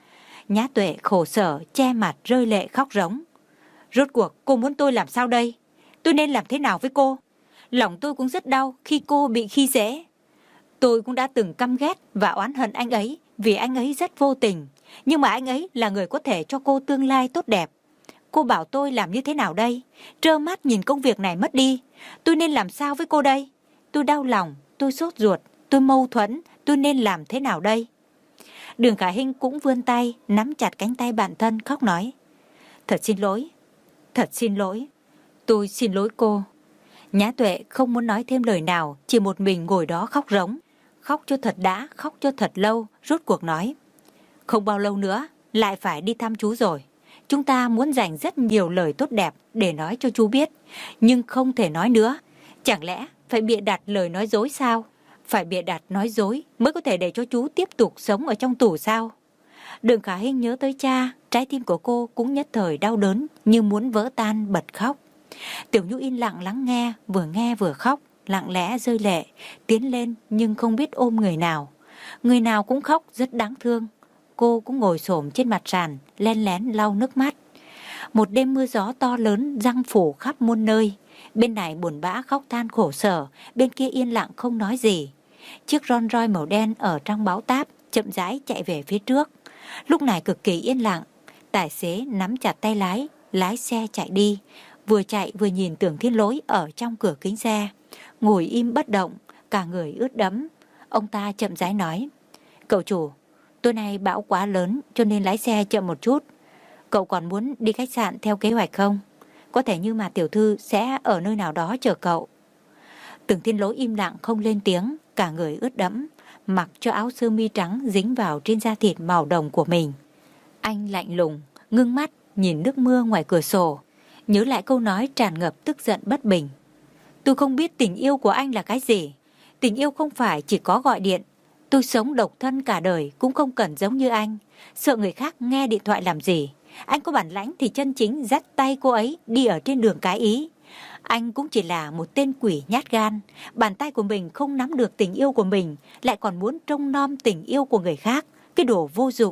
Nhã Tuệ khổ sở, che mặt rơi lệ khóc rống. Rốt cuộc cô muốn tôi làm sao đây? Tôi nên làm thế nào với cô? Lòng tôi cũng rất đau khi cô bị khi dễ. Tôi cũng đã từng căm ghét và oán hận anh ấy vì anh ấy rất vô tình. Nhưng mà anh ấy là người có thể cho cô tương lai tốt đẹp. Cô bảo tôi làm như thế nào đây? Trơ mắt nhìn công việc này mất đi. Tôi nên làm sao với cô đây? Tôi đau lòng, tôi sốt ruột, tôi mâu thuẫn. Tôi nên làm thế nào đây? Đường Khả Hinh cũng vươn tay, nắm chặt cánh tay bạn thân khóc nói. Thật xin lỗi, thật xin lỗi. Tôi xin lỗi cô. Nhã Tuệ không muốn nói thêm lời nào, chỉ một mình ngồi đó khóc rống. Khóc cho thật đã, khóc cho thật lâu, rốt cuộc nói. Không bao lâu nữa, lại phải đi thăm chú rồi. Chúng ta muốn dành rất nhiều lời tốt đẹp để nói cho chú biết, nhưng không thể nói nữa. Chẳng lẽ phải bịa đặt lời nói dối sao? Phải bịa đặt nói dối mới có thể để cho chú tiếp tục sống ở trong tù sao? Đường Khả Hinh nhớ tới cha, trái tim của cô cũng nhất thời đau đớn như muốn vỡ tan bật khóc. Tiểu Nhu yên lặng lắng nghe, vừa nghe vừa khóc, lặng lẽ rơi lệ, tiến lên nhưng không biết ôm người nào. Người nào cũng khóc rất đáng thương. Cô cũng ngồi xổm trên mặt sàn, len lén lau nước mắt. Một đêm mưa gió to lớn giăng phủ khắp muôn nơi. Bên này buồn bã khóc than khổ sở, bên kia yên lặng không nói gì. Chiếc Rolls Royce màu đen ở trong báo táp chậm rãi chạy về phía trước. Lúc này cực kỳ yên lặng. Tài xế nắm chặt tay lái, lái xe chạy đi. Vừa chạy vừa nhìn Tưởng Thiên Lỗi ở trong cửa kính xe. Ngồi im bất động, cả người ướt đẫm. Ông ta chậm rãi nói. Cậu chủ, tối nay bão quá lớn cho nên lái xe chậm một chút. Cậu còn muốn đi khách sạn theo kế hoạch không? Có thể như mà tiểu thư sẽ ở nơi nào đó chờ cậu. Tưởng Thiên Lỗi im lặng không lên tiếng, cả người ướt đẫm, mặc cho áo sơ mi trắng dính vào trên da thịt màu đồng của mình. Anh lạnh lùng, ngưng mắt nhìn nước mưa ngoài cửa sổ, nhớ lại câu nói tràn ngập tức giận bất bình. Tôi không biết tình yêu của anh là cái gì. Tình yêu không phải chỉ có gọi điện. Tôi sống độc thân cả đời cũng không cần giống như anh. Sợ người khác nghe điện thoại làm gì. Anh có bản lãnh thì chân chính dắt tay cô ấy đi ở trên đường cái ý. Anh cũng chỉ là một tên quỷ nhát gan. Bàn tay của mình không nắm được tình yêu của mình, lại còn muốn trông nom tình yêu của người khác. Cái đồ vô dụng.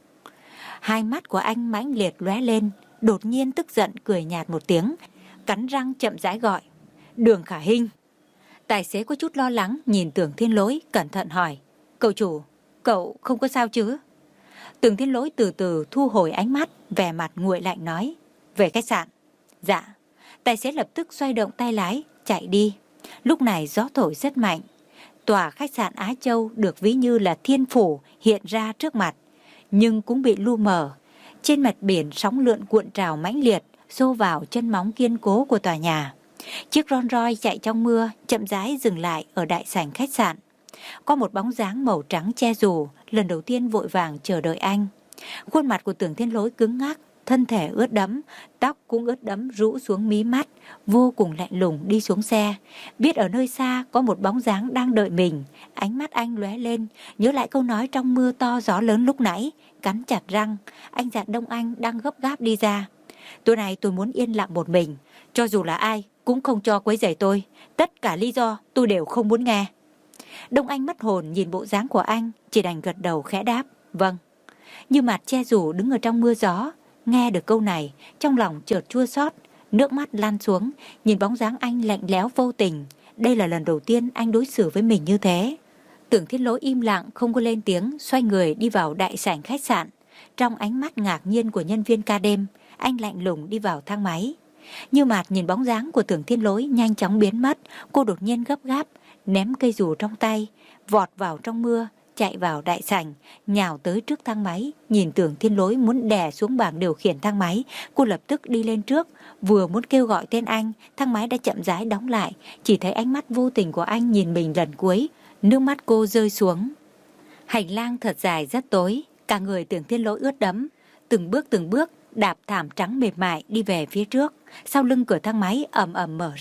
Hai mắt của anh mãnh liệt lóe lên, đột nhiên tức giận cười nhạt một tiếng, cắn răng chậm rãi gọi. Đường Khả Hinh. Tài xế có chút lo lắng nhìn Tưởng Thiên Lỗi, cẩn thận hỏi. Cậu chủ, cậu không có sao chứ? Tưởng Thiên Lỗi từ từ thu hồi ánh mắt, vẻ mặt nguội lạnh nói. Về khách sạn. Dạ. Tài xế lập tức xoay động tay lái, chạy đi. Lúc này gió thổi rất mạnh. Tòa khách sạn Á Châu được ví như là thiên phủ hiện ra trước mặt, nhưng cũng bị lu mờ. Trên mặt biển sóng lượn cuộn trào mãnh liệt, xô vào chân móng kiên cố của tòa nhà. Chiếc Rolls Royce chạy trong mưa, chậm rãi dừng lại ở đại sảnh khách sạn. Có một bóng dáng màu trắng che dù, lần đầu tiên vội vàng chờ đợi anh. Khuôn mặt của Tưởng Thiên Lỗi cứng ngắc, thân thể ướt đẫm, tóc cũng ướt đẫm rũ xuống mí mắt, vô cùng lạnh lùng đi xuống xe. Biết ở nơi xa có một bóng dáng đang đợi mình, ánh mắt anh lóe lên, nhớ lại câu nói trong mưa to gió lớn lúc nãy, cắn chặt răng, anh dặn Đông Anh đang gấp gáp đi ra. Tối nay tôi muốn yên lặng một mình, cho dù là ai cũng không cho quấy rầy tôi, tất cả lý do tôi đều không muốn nghe. Đông Anh mất hồn nhìn bộ dáng của anh, chỉ đành gật đầu khẽ đáp, vâng. Như mặt che rủ đứng ở trong mưa gió, nghe được câu này, trong lòng chợt chua xót, nước mắt lan xuống, nhìn bóng dáng anh lạnh lẽo vô tình. Đây là lần đầu tiên anh đối xử với mình như thế. Tưởng Thiên Lỗi im lặng không có lên tiếng, xoay người đi vào đại sảnh khách sạn. Trong ánh mắt ngạc nhiên của nhân viên ca đêm, anh lạnh lùng đi vào thang máy. Như Mạt nhìn bóng dáng của Tưởng Thiên Lỗi nhanh chóng biến mất, cô đột nhiên gấp gáp, ném cây dù trong tay, vọt vào trong mưa, chạy vào đại sảnh, nhào tới trước thang máy, nhìn Tưởng Thiên Lỗi muốn đè xuống bảng điều khiển thang máy, cô lập tức đi lên trước, vừa muốn kêu gọi tên anh, thang máy đã chậm rãi đóng lại, chỉ thấy ánh mắt vô tình của anh nhìn mình lần cuối, nước mắt cô rơi xuống. Hành lang thật dài rất tối, cả người Tưởng Thiên Lỗi ướt đẫm, từng bước từng bước đạp thảm trắng mềm mại đi về phía trước, sau lưng cửa thang máy ầm ầm mở ra.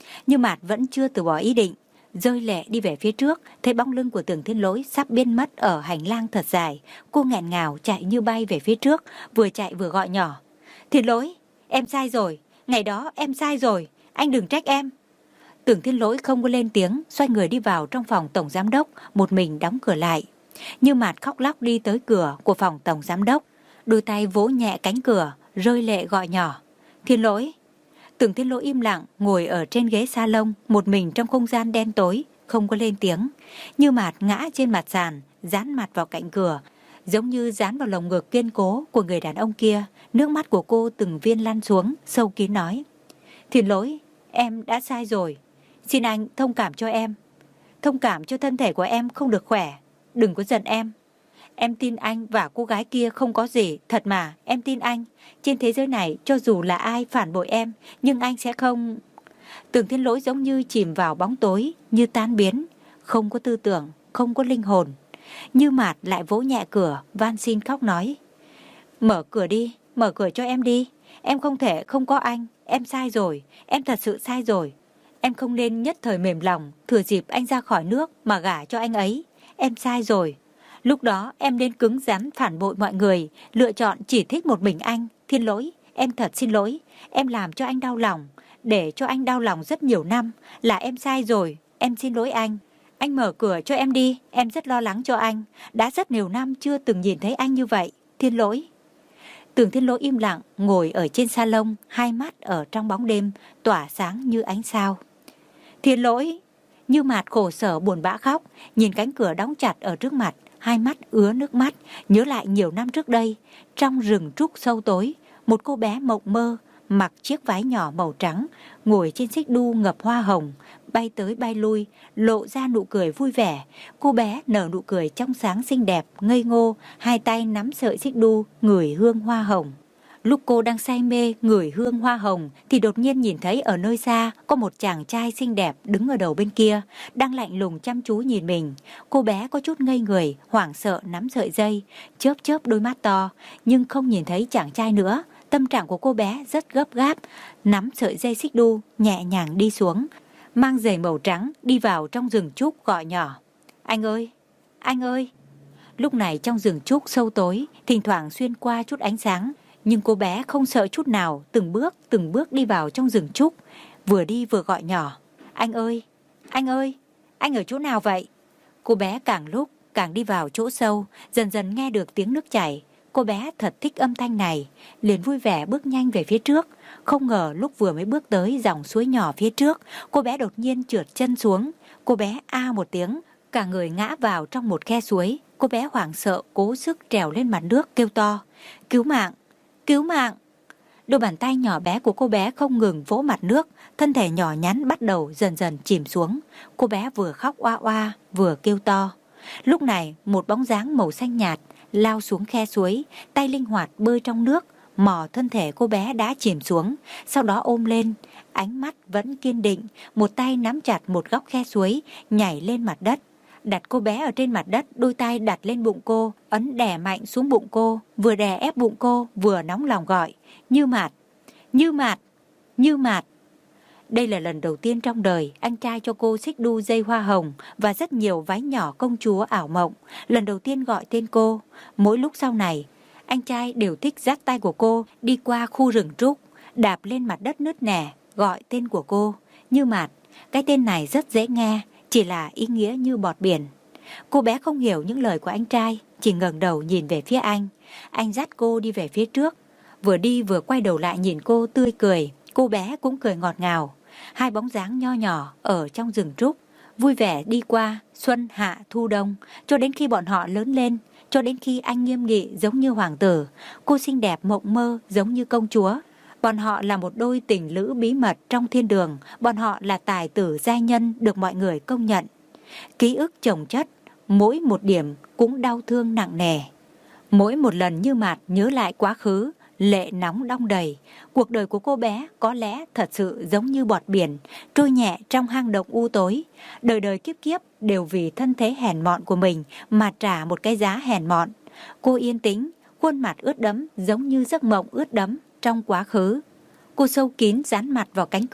Như Mạt vẫn chưa từ bỏ ý định, rơi lệ đi về phía trước. Thấy bóng lưng của Tưởng Thiên Lỗi sắp biến mất ở hành lang thật dài, cô nghẹn ngào chạy như bay về phía trước, vừa chạy vừa gọi nhỏ: Thiên Lỗi, em sai rồi, ngày đó em sai rồi, anh đừng trách em. Tưởng Thiên Lỗi không có lên tiếng, xoay người đi vào trong phòng tổng giám đốc, một mình đóng cửa lại. Như Mạt khóc lóc đi tới cửa của phòng tổng giám đốc, đôi tay vỗ nhẹ cánh cửa, rơi lệ gọi nhỏ: Thiên Lỗi. Tưởng Thiên Lỗi im lặng ngồi ở trên ghế salon, một mình trong không gian đen tối, không có lên tiếng. Như Mạt ngã trên mặt sàn, dán mặt vào cạnh cửa, giống như dán vào lồng ngực kiên cố của người đàn ông kia. Nước mắt của cô từng viên lăn xuống, sâu kín nói: Thiên Lỗi, em đã sai rồi, xin anh thông cảm cho em, thông cảm cho thân thể của em không được khỏe, đừng có giận em. Em tin anh và cô gái kia không có gì, thật mà, em tin anh. Trên thế giới này cho dù là ai phản bội em, nhưng anh sẽ không... Tưởng Thiên Lỗi giống như chìm vào bóng tối, như tan biến, không có tư tưởng, không có linh hồn. Như Mạt lại vỗ nhẹ cửa, van xin khóc nói: Mở cửa đi, mở cửa cho em đi. Em không thể không có anh, em sai rồi, em thật sự sai rồi. Em không nên nhất thời mềm lòng, thừa dịp anh ra khỏi nước mà gả cho anh ấy. Em sai rồi. Lúc đó em nên cứng rắn phản bội mọi người, lựa chọn chỉ thích một mình anh. Thiên Lỗi, em thật xin lỗi, em làm cho anh đau lòng, để cho anh đau lòng rất nhiều năm, là em sai rồi, em xin lỗi anh. Anh mở cửa cho em đi, em rất lo lắng cho anh, đã rất nhiều năm chưa từng nhìn thấy anh như vậy, Thiên Lỗi. Tưởng Thiên Lỗi im lặng ngồi ở trên salon, hai mắt ở trong bóng đêm tỏa sáng như ánh sao. Thiên Lỗi. Như Mạt khổ sở buồn bã khóc, nhìn cánh cửa đóng chặt ở trước mặt, hai mắt ứa nước mắt, nhớ lại nhiều năm trước đây, trong rừng trúc sâu tối, một cô bé mộng mơ, mặc chiếc váy nhỏ màu trắng, ngồi trên xích đu ngập hoa hồng, bay tới bay lui, lộ ra nụ cười vui vẻ. Cô bé nở nụ cười trong sáng xinh đẹp, ngây ngô, hai tay nắm sợi xích đu, ngửi hương hoa hồng. Lúc cô đang say mê ngửi hương hoa hồng thì đột nhiên nhìn thấy ở nơi xa có một chàng trai xinh đẹp đứng ở đầu bên kia, đang lạnh lùng chăm chú nhìn mình. Cô bé có chút ngây người, hoảng sợ nắm sợi dây, chớp chớp đôi mắt to, nhưng không nhìn thấy chàng trai nữa. Tâm trạng của cô bé rất gấp gáp, nắm sợi dây xích đu, nhẹ nhàng đi xuống, mang giày màu trắng đi vào trong rừng trúc gọi nhỏ: Anh ơi, anh ơi. Lúc này trong rừng trúc sâu tối, thỉnh thoảng xuyên qua chút ánh sáng, nhưng cô bé không sợ chút nào, từng bước từng bước đi vào trong rừng trúc, vừa đi vừa gọi nhỏ: Anh ơi, anh ơi, anh ở chỗ nào vậy? Cô bé càng lúc càng đi vào chỗ sâu, dần dần nghe được tiếng nước chảy. Cô bé thật thích âm thanh này, liền vui vẻ bước nhanh về phía trước. Không ngờ lúc vừa mới bước tới dòng suối nhỏ phía trước, cô bé đột nhiên trượt chân xuống. Cô bé a một tiếng, cả người ngã vào trong một khe suối. Cô bé hoảng sợ cố sức trèo lên mặt nước kêu to: Cứu mạng, cứu mạng. Đôi bàn tay nhỏ bé của cô bé không ngừng vỗ mặt nước, thân thể nhỏ nhắn bắt đầu dần dần chìm xuống. Cô bé vừa khóc oa oa vừa kêu to. Lúc này một bóng dáng màu xanh nhạt lao xuống khe suối, tay linh hoạt bơi trong nước, mò thân thể cô bé đã chìm xuống, sau đó ôm lên, ánh mắt vẫn kiên định, một tay nắm chặt một góc khe suối, nhảy lên mặt đất, đặt cô bé ở trên mặt đất, đôi tay đặt lên bụng cô, ấn đè mạnh xuống bụng cô, vừa đè ép bụng cô, vừa nóng lòng gọi: Như Mạt, Như Mạt, Như Mạt. Đây là lần đầu tiên trong đời anh trai cho cô xích đu dây hoa hồng và rất nhiều váy nhỏ công chúa ảo mộng. Lần đầu tiên gọi tên cô. Mỗi lúc sau này, anh trai đều thích dắt tay của cô đi qua khu rừng trúc, đạp lên mặt đất nứt nẻ, gọi tên của cô: Như Mạt. Cái tên này rất dễ nghe, chỉ là ý nghĩa như bọt biển. Cô bé không hiểu những lời của anh trai, chỉ ngẩng đầu nhìn về phía anh. Anh dắt cô đi về phía trước, vừa đi vừa quay đầu lại nhìn cô tươi cười. Cô bé cũng cười ngọt ngào. Hai bóng dáng nho nhỏ ở trong rừng trúc, vui vẻ đi qua xuân hạ thu đông, cho đến khi bọn họ lớn lên, cho đến khi anh nghiêm nghị giống như hoàng tử, cô xinh đẹp mộng mơ giống như công chúa. Bọn họ là một đôi tình lữ bí mật trong thiên đường, bọn họ là tài tử giai nhân được mọi người công nhận. Ký ức chồng chất, mỗi một điểm cũng đau thương nặng nề. Mỗi một lần Như Mạt nhớ lại quá khứ, lệ nóng đong đầy. Cuộc đời của cô bé có lẽ thật sự giống như bọt biển, trôi nhẹ trong hang động u tối. Đời đời kiếp kiếp đều vì thân thế hèn mọn của mình mà trả một cái giá hèn mọn. Cô yên tĩnh, khuôn mặt ướt đẫm giống như giấc mộng ướt đẫm trong quá khứ. Cô sâu kín dán mặt vào cánh cửa,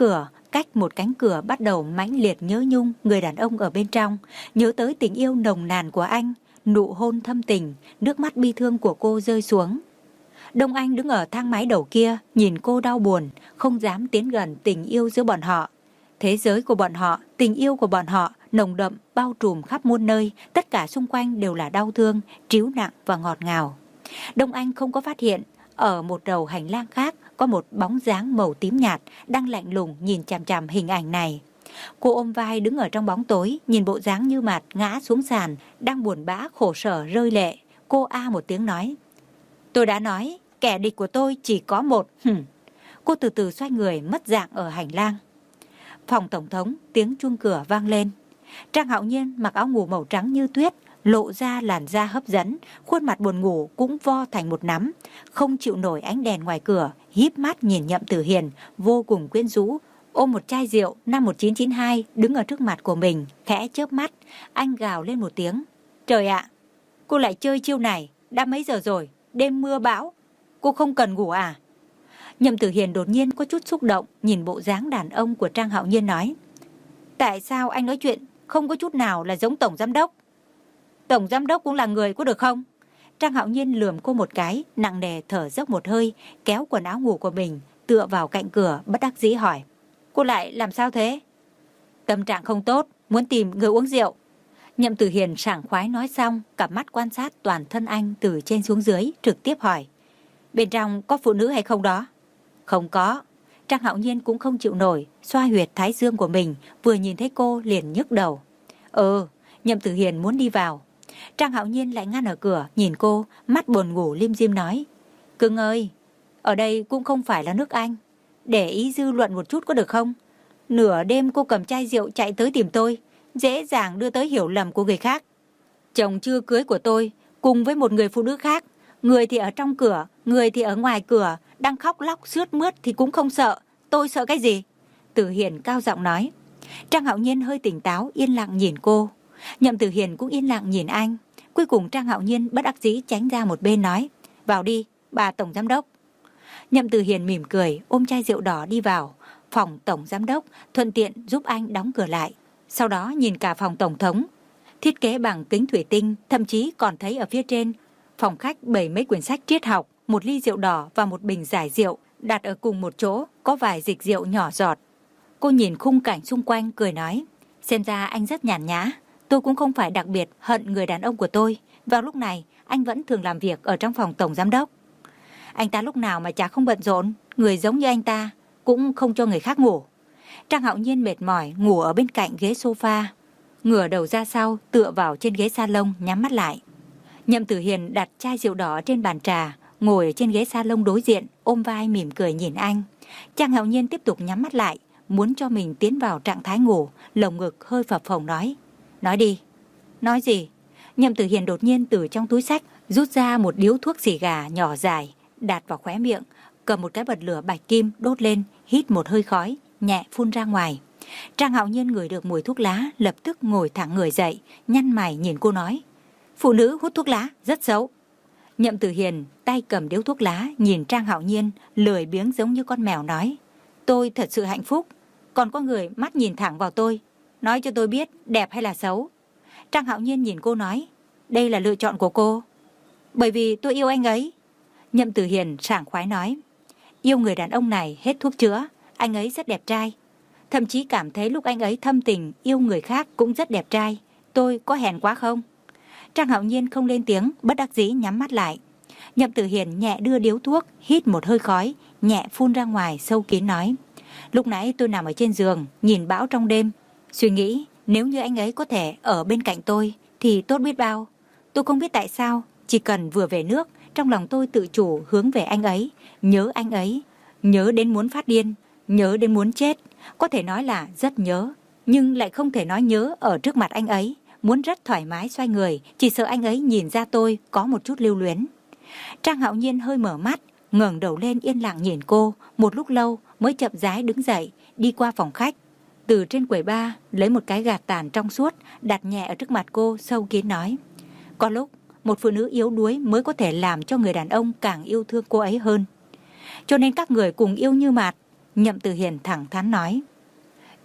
cách một cánh cửa bắt đầu mãnh liệt nhớ nhung người đàn ông ở bên trong, nhớ tới tình yêu nồng nàn của anh, nụ hôn thâm tình, nước mắt bi thương của cô rơi xuống. Đông Anh đứng ở thang máy đầu kia, nhìn cô đau buồn, không dám tiến gần tình yêu giữa bọn họ. Thế giới của bọn họ, tình yêu của bọn họ, nồng đậm, bao trùm khắp muôn nơi, tất cả xung quanh đều là đau thương, trĩu nặng và ngọt ngào. Đông Anh không có phát hiện, ở một đầu hành lang khác có một bóng dáng màu tím nhạt đang lạnh lùng nhìn chằm chằm hình ảnh này. Cô ôm vai đứng ở trong bóng tối, nhìn bộ dáng như mặt ngã xuống sàn, đang buồn bã khổ sở rơi lệ. Cô a một tiếng nói: "Tôi đã nói, kẻ địch của tôi chỉ có một." Hừm. Cô từ từ xoay người mất dạng ở hành lang. Phòng tổng thống, tiếng chuông cửa vang lên. Trang Hạo Nhiên mặc áo ngủ màu trắng như tuyết, lộ ra làn da hấp dẫn, khuôn mặt buồn ngủ cũng vo thành một nắm, không chịu nổi ánh đèn ngoài cửa, híp mắt nhìn Nhậm Tử Hiền, vô cùng quyến rũ, ôm một chai rượu năm một chín chín hai đứng ở trước mặt của mình, khẽ chớp mắt, anh gào lên một tiếng: "Trời ạ, cô lại chơi chiêu này, đã mấy giờ rồi, đêm mưa bão, cô không cần ngủ à?" Nhậm Tử Hiền đột nhiên có chút xúc động, nhìn bộ dáng đàn ông của Trang Hạo Nhiên nói: "Tại sao anh nói chuyện không có chút nào là giống tổng giám đốc? Tổng giám đốc cũng là người, có được không?" Trang Hạo Nhiên lườm cô một cái, nặng nề thở dốc một hơi, kéo quần áo ngủ của mình, tựa vào cạnh cửa, bất đắc dĩ hỏi: "Cô lại làm sao thế?" "Tâm trạng không tốt, muốn tìm người uống rượu." Nhậm Tử Hiền sảng khoái nói xong, cặp mắt quan sát toàn thân anh từ trên xuống dưới, trực tiếp hỏi: "Bên trong có phụ nữ hay không đó?" "Không có." Trang Hạo Nhiên cũng không chịu nổi, xoa huyệt thái dương của mình, vừa nhìn thấy cô liền nhức đầu. Ừ, Nhậm Tử Hiền muốn đi vào. Trang Hạo Nhiên lại ngăn ở cửa, nhìn cô, mắt buồn ngủ lim dim nói: "Cưng ơi, ở đây cũng không phải là nước Anh, để ý dư luận một chút có được không? Nửa đêm cô cầm chai rượu chạy tới tìm tôi, dễ dàng đưa tới hiểu lầm của người khác. Chồng chưa cưới của tôi cùng với một người phụ nữ khác, người thì ở trong cửa, người thì ở ngoài cửa, đang khóc lóc sướt mướt thì cũng không sợ. Tôi sợ cái gì?" Tử Hiền cao giọng nói. Trang Hạo Nhiên hơi tỉnh táo, yên lặng nhìn cô. Nhậm Tử Hiền cũng yên lặng nhìn anh. Cuối cùng Trang Hạo Nhiên bất đắc dĩ tránh ra một bên nói: "Vào đi, bà tổng giám đốc." Nhậm Tử Hiền mỉm cười, ôm chai rượu đỏ đi vào phòng tổng giám đốc, thuận tiện giúp anh đóng cửa lại. Sau đó nhìn cả phòng tổng thống, thiết kế bằng kính thủy tinh, thậm chí còn thấy ở phía trên phòng khách bày mấy quyển sách triết học, một ly rượu đỏ và một bình giải rượu đặt ở cùng một chỗ, có vài dịch rượu nhỏ giọt. Cô nhìn khung cảnh xung quanh cười nói: "Xem ra anh rất nhàn nhã. Tôi cũng không phải đặc biệt hận người đàn ông của tôi. Vào lúc này anh vẫn thường làm việc ở trong phòng tổng giám đốc. Anh ta lúc nào mà chả không bận rộn, người giống như anh ta cũng không cho người khác ngủ." Trang Hạo Nhiên mệt mỏi ngủ ở bên cạnh ghế sofa, ngửa đầu ra sau tựa vào trên ghế salon, nhắm mắt lại. Nhậm Tử Hiền đặt chai rượu đỏ trên bàn trà, ngồi ở trên ghế salon đối diện, ôm vai mỉm cười nhìn anh. Trang Hạo Nhiên tiếp tục nhắm mắt lại, muốn cho mình tiến vào trạng thái ngủ, lồng ngực hơi phập phồng nói: "Nói đi." "Nói gì?" Nhậm Tử Hiền đột nhiên từ trong túi xách rút ra một điếu thuốc xì gà nhỏ dài, đặt vào khóe miệng, cầm một cái bật lửa bạch kim đốt lên, hít một hơi khói, nhẹ phun ra ngoài. Trang Hạo Nhiên ngửi được mùi thuốc lá, lập tức ngồi thẳng người dậy, nhăn mày nhìn cô nói: "Phụ nữ hút thuốc lá rất xấu." Nhậm Tử Hiền tay cầm điếu thuốc lá, nhìn Trang Hạo Nhiên, lười biếng giống như con mèo nói: "Tôi thật sự hạnh phúc, còn có người mắt nhìn thẳng vào tôi, nói cho tôi biết đẹp hay là xấu." Trang Hạo Nhiên nhìn cô nói: "Đây là lựa chọn của cô." "Bởi vì tôi yêu anh ấy." Nhậm Tử Hiền sảng khoái nói: "Yêu người đàn ông này hết thuốc chữa, anh ấy rất đẹp trai. Thậm chí cảm thấy lúc anh ấy thâm tình yêu người khác cũng rất đẹp trai. Tôi có hèn quá không?" Trang Hạo Nhiên không lên tiếng, bất đắc dĩ nhắm mắt lại. Nhậm Tử Hiền nhẹ đưa điếu thuốc, hít một hơi khói, nhẹ phun ra ngoài sâu kín nói: "Lúc nãy tôi nằm ở trên giường, nhìn bão trong đêm, suy nghĩ nếu như anh ấy có thể ở bên cạnh tôi thì tốt biết bao. Tôi không biết tại sao, chỉ cần vừa về nước, trong lòng tôi tự chủ hướng về anh ấy, nhớ anh ấy, nhớ đến muốn phát điên, nhớ đến muốn chết, có thể nói là rất nhớ, nhưng lại không thể nói nhớ ở trước mặt anh ấy, muốn rất thoải mái xoay người, chỉ sợ anh ấy nhìn ra tôi có một chút lưu luyến." Trang Hạo Nhiên hơi mở mắt, ngẩng đầu lên yên lặng nhìn cô, một lúc lâu mới chậm rãi đứng dậy, đi qua phòng khách, từ trên quầy bar lấy một cái gạt tàn trong suốt, đặt nhẹ ở trước mặt cô, sâu kín nói: "Có lúc một phụ nữ yếu đuối mới có thể làm cho người đàn ông càng yêu thương cô ấy hơn. Cho nên các người cùng yêu như mạt." Nhậm Tử Hiền thẳng thắn nói.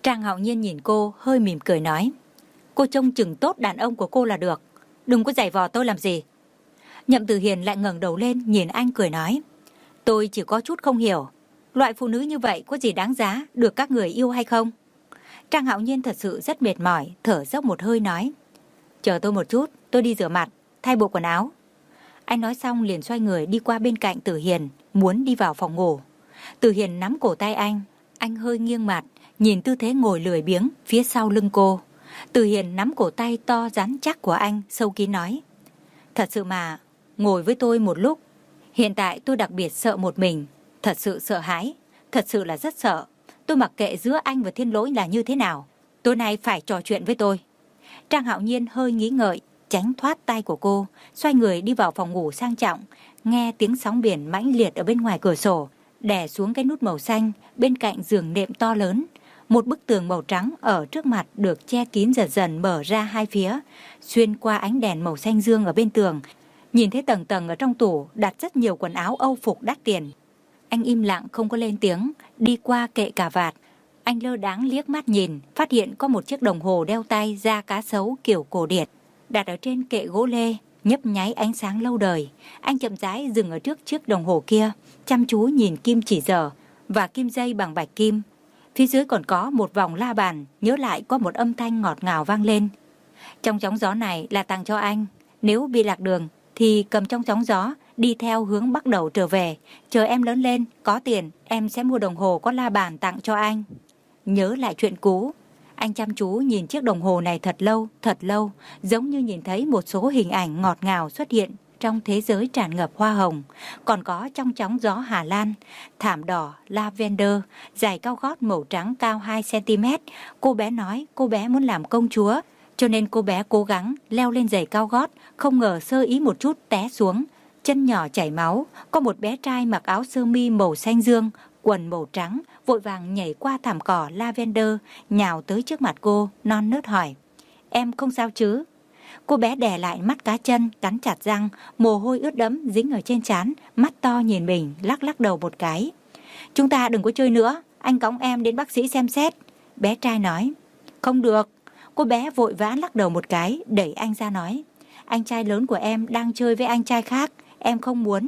Trang Hạo Nhiên nhìn cô, hơi mỉm cười nói, cô trông chừng tốt đàn ông của cô là được, đừng có giày vò tôi làm gì. Nhậm Tử Hiền lại ngẩng đầu lên nhìn anh cười nói, tôi chỉ có chút không hiểu, loại phụ nữ như vậy có gì đáng giá được các người yêu hay không? Trang Hạo Nhiên thật sự rất mệt mỏi, thở dốc một hơi nói, chờ tôi một chút, tôi đi rửa mặt, thay bộ quần áo. Anh nói xong liền xoay người đi qua bên cạnh Tử Hiền, muốn đi vào phòng ngủ. Tử Hiền nắm cổ tay anh, anh hơi nghiêng mặt, nhìn tư thế ngồi lười biếng phía sau lưng cô. Tử Hiền nắm cổ tay to rắn chắc của anh, sâu kín nói, thật sự mà, ngồi với tôi một lúc. Hiện tại tôi đặc biệt sợ một mình, thật sự sợ hãi, thật sự là rất sợ. Tôi mặc kệ giữa anh và Thiên Lỗi là như thế nào, tối nay phải trò chuyện với tôi. Trang Hạo Nhiên hơi nghĩ ngợi, tránh thoát tay của cô, xoay người đi vào phòng ngủ sang trọng, nghe tiếng sóng biển mãnh liệt ở bên ngoài cửa sổ, đè xuống cái nút màu xanh bên cạnh giường nệm to lớn. Một bức tường màu trắng ở trước mặt được che kín dần dần mở ra hai phía, xuyên qua ánh đèn màu xanh dương ở bên tường. Nhìn thấy tầng tầng ở trong tủ đặt rất nhiều quần áo Âu phục đắt tiền. Anh im lặng không có lên tiếng, đi qua kệ cà vạt. Anh lơ đãng liếc mắt nhìn, phát hiện có một chiếc đồng hồ đeo tay da cá sấu kiểu cổ điển, đặt ở trên kệ gỗ lê, nhấp nháy ánh sáng lâu đời. Anh chậm rãi dừng ở trước chiếc đồng hồ kia, chăm chú nhìn kim chỉ giờ và kim dây bằng bạch kim. Phía dưới còn có một vòng la bàn, nhớ lại có một âm thanh ngọt ngào vang lên. Trong chóng gió này là tặng cho anh, nếu bị lạc đường thì cầm trong chóng gió, đi theo hướng bắc đầu trở về. Chờ em lớn lên, có tiền, em sẽ mua đồng hồ có la bàn tặng cho anh. Nhớ lại chuyện cũ, anh chăm chú nhìn chiếc đồng hồ này thật lâu, thật lâu, giống như nhìn thấy một số hình ảnh ngọt ngào xuất hiện trong thế giới tràn ngập hoa hồng. Còn có trong chóng gió Hà Lan, thảm đỏ, lavender, giày cao gót màu trắng cao hai xăng ti mét. Cô bé nói cô bé muốn làm công chúa, cho nên cô bé cố gắng leo lên giày cao gót, không ngờ sơ ý một chút té xuống, chân nhỏ chảy máu. Có một bé trai mặc áo sơ mi màu xanh dương, quần màu trắng, vội vàng nhảy qua thảm cỏ lavender, nhào tới trước mặt cô, non nớt hỏi, em không sao chứ? Cô bé đè lại mắt cá chân, cắn chặt răng, mồ hôi ướt đẫm dính ở trên trán, mắt to nhìn mình, lắc lắc đầu một cái. Chúng ta đừng có chơi nữa, anh cõng em đến bác sĩ xem xét. Bé trai nói. Không được. Cô bé vội vã lắc đầu một cái, đẩy anh ra nói, anh trai lớn của em đang chơi với anh trai khác, em không muốn.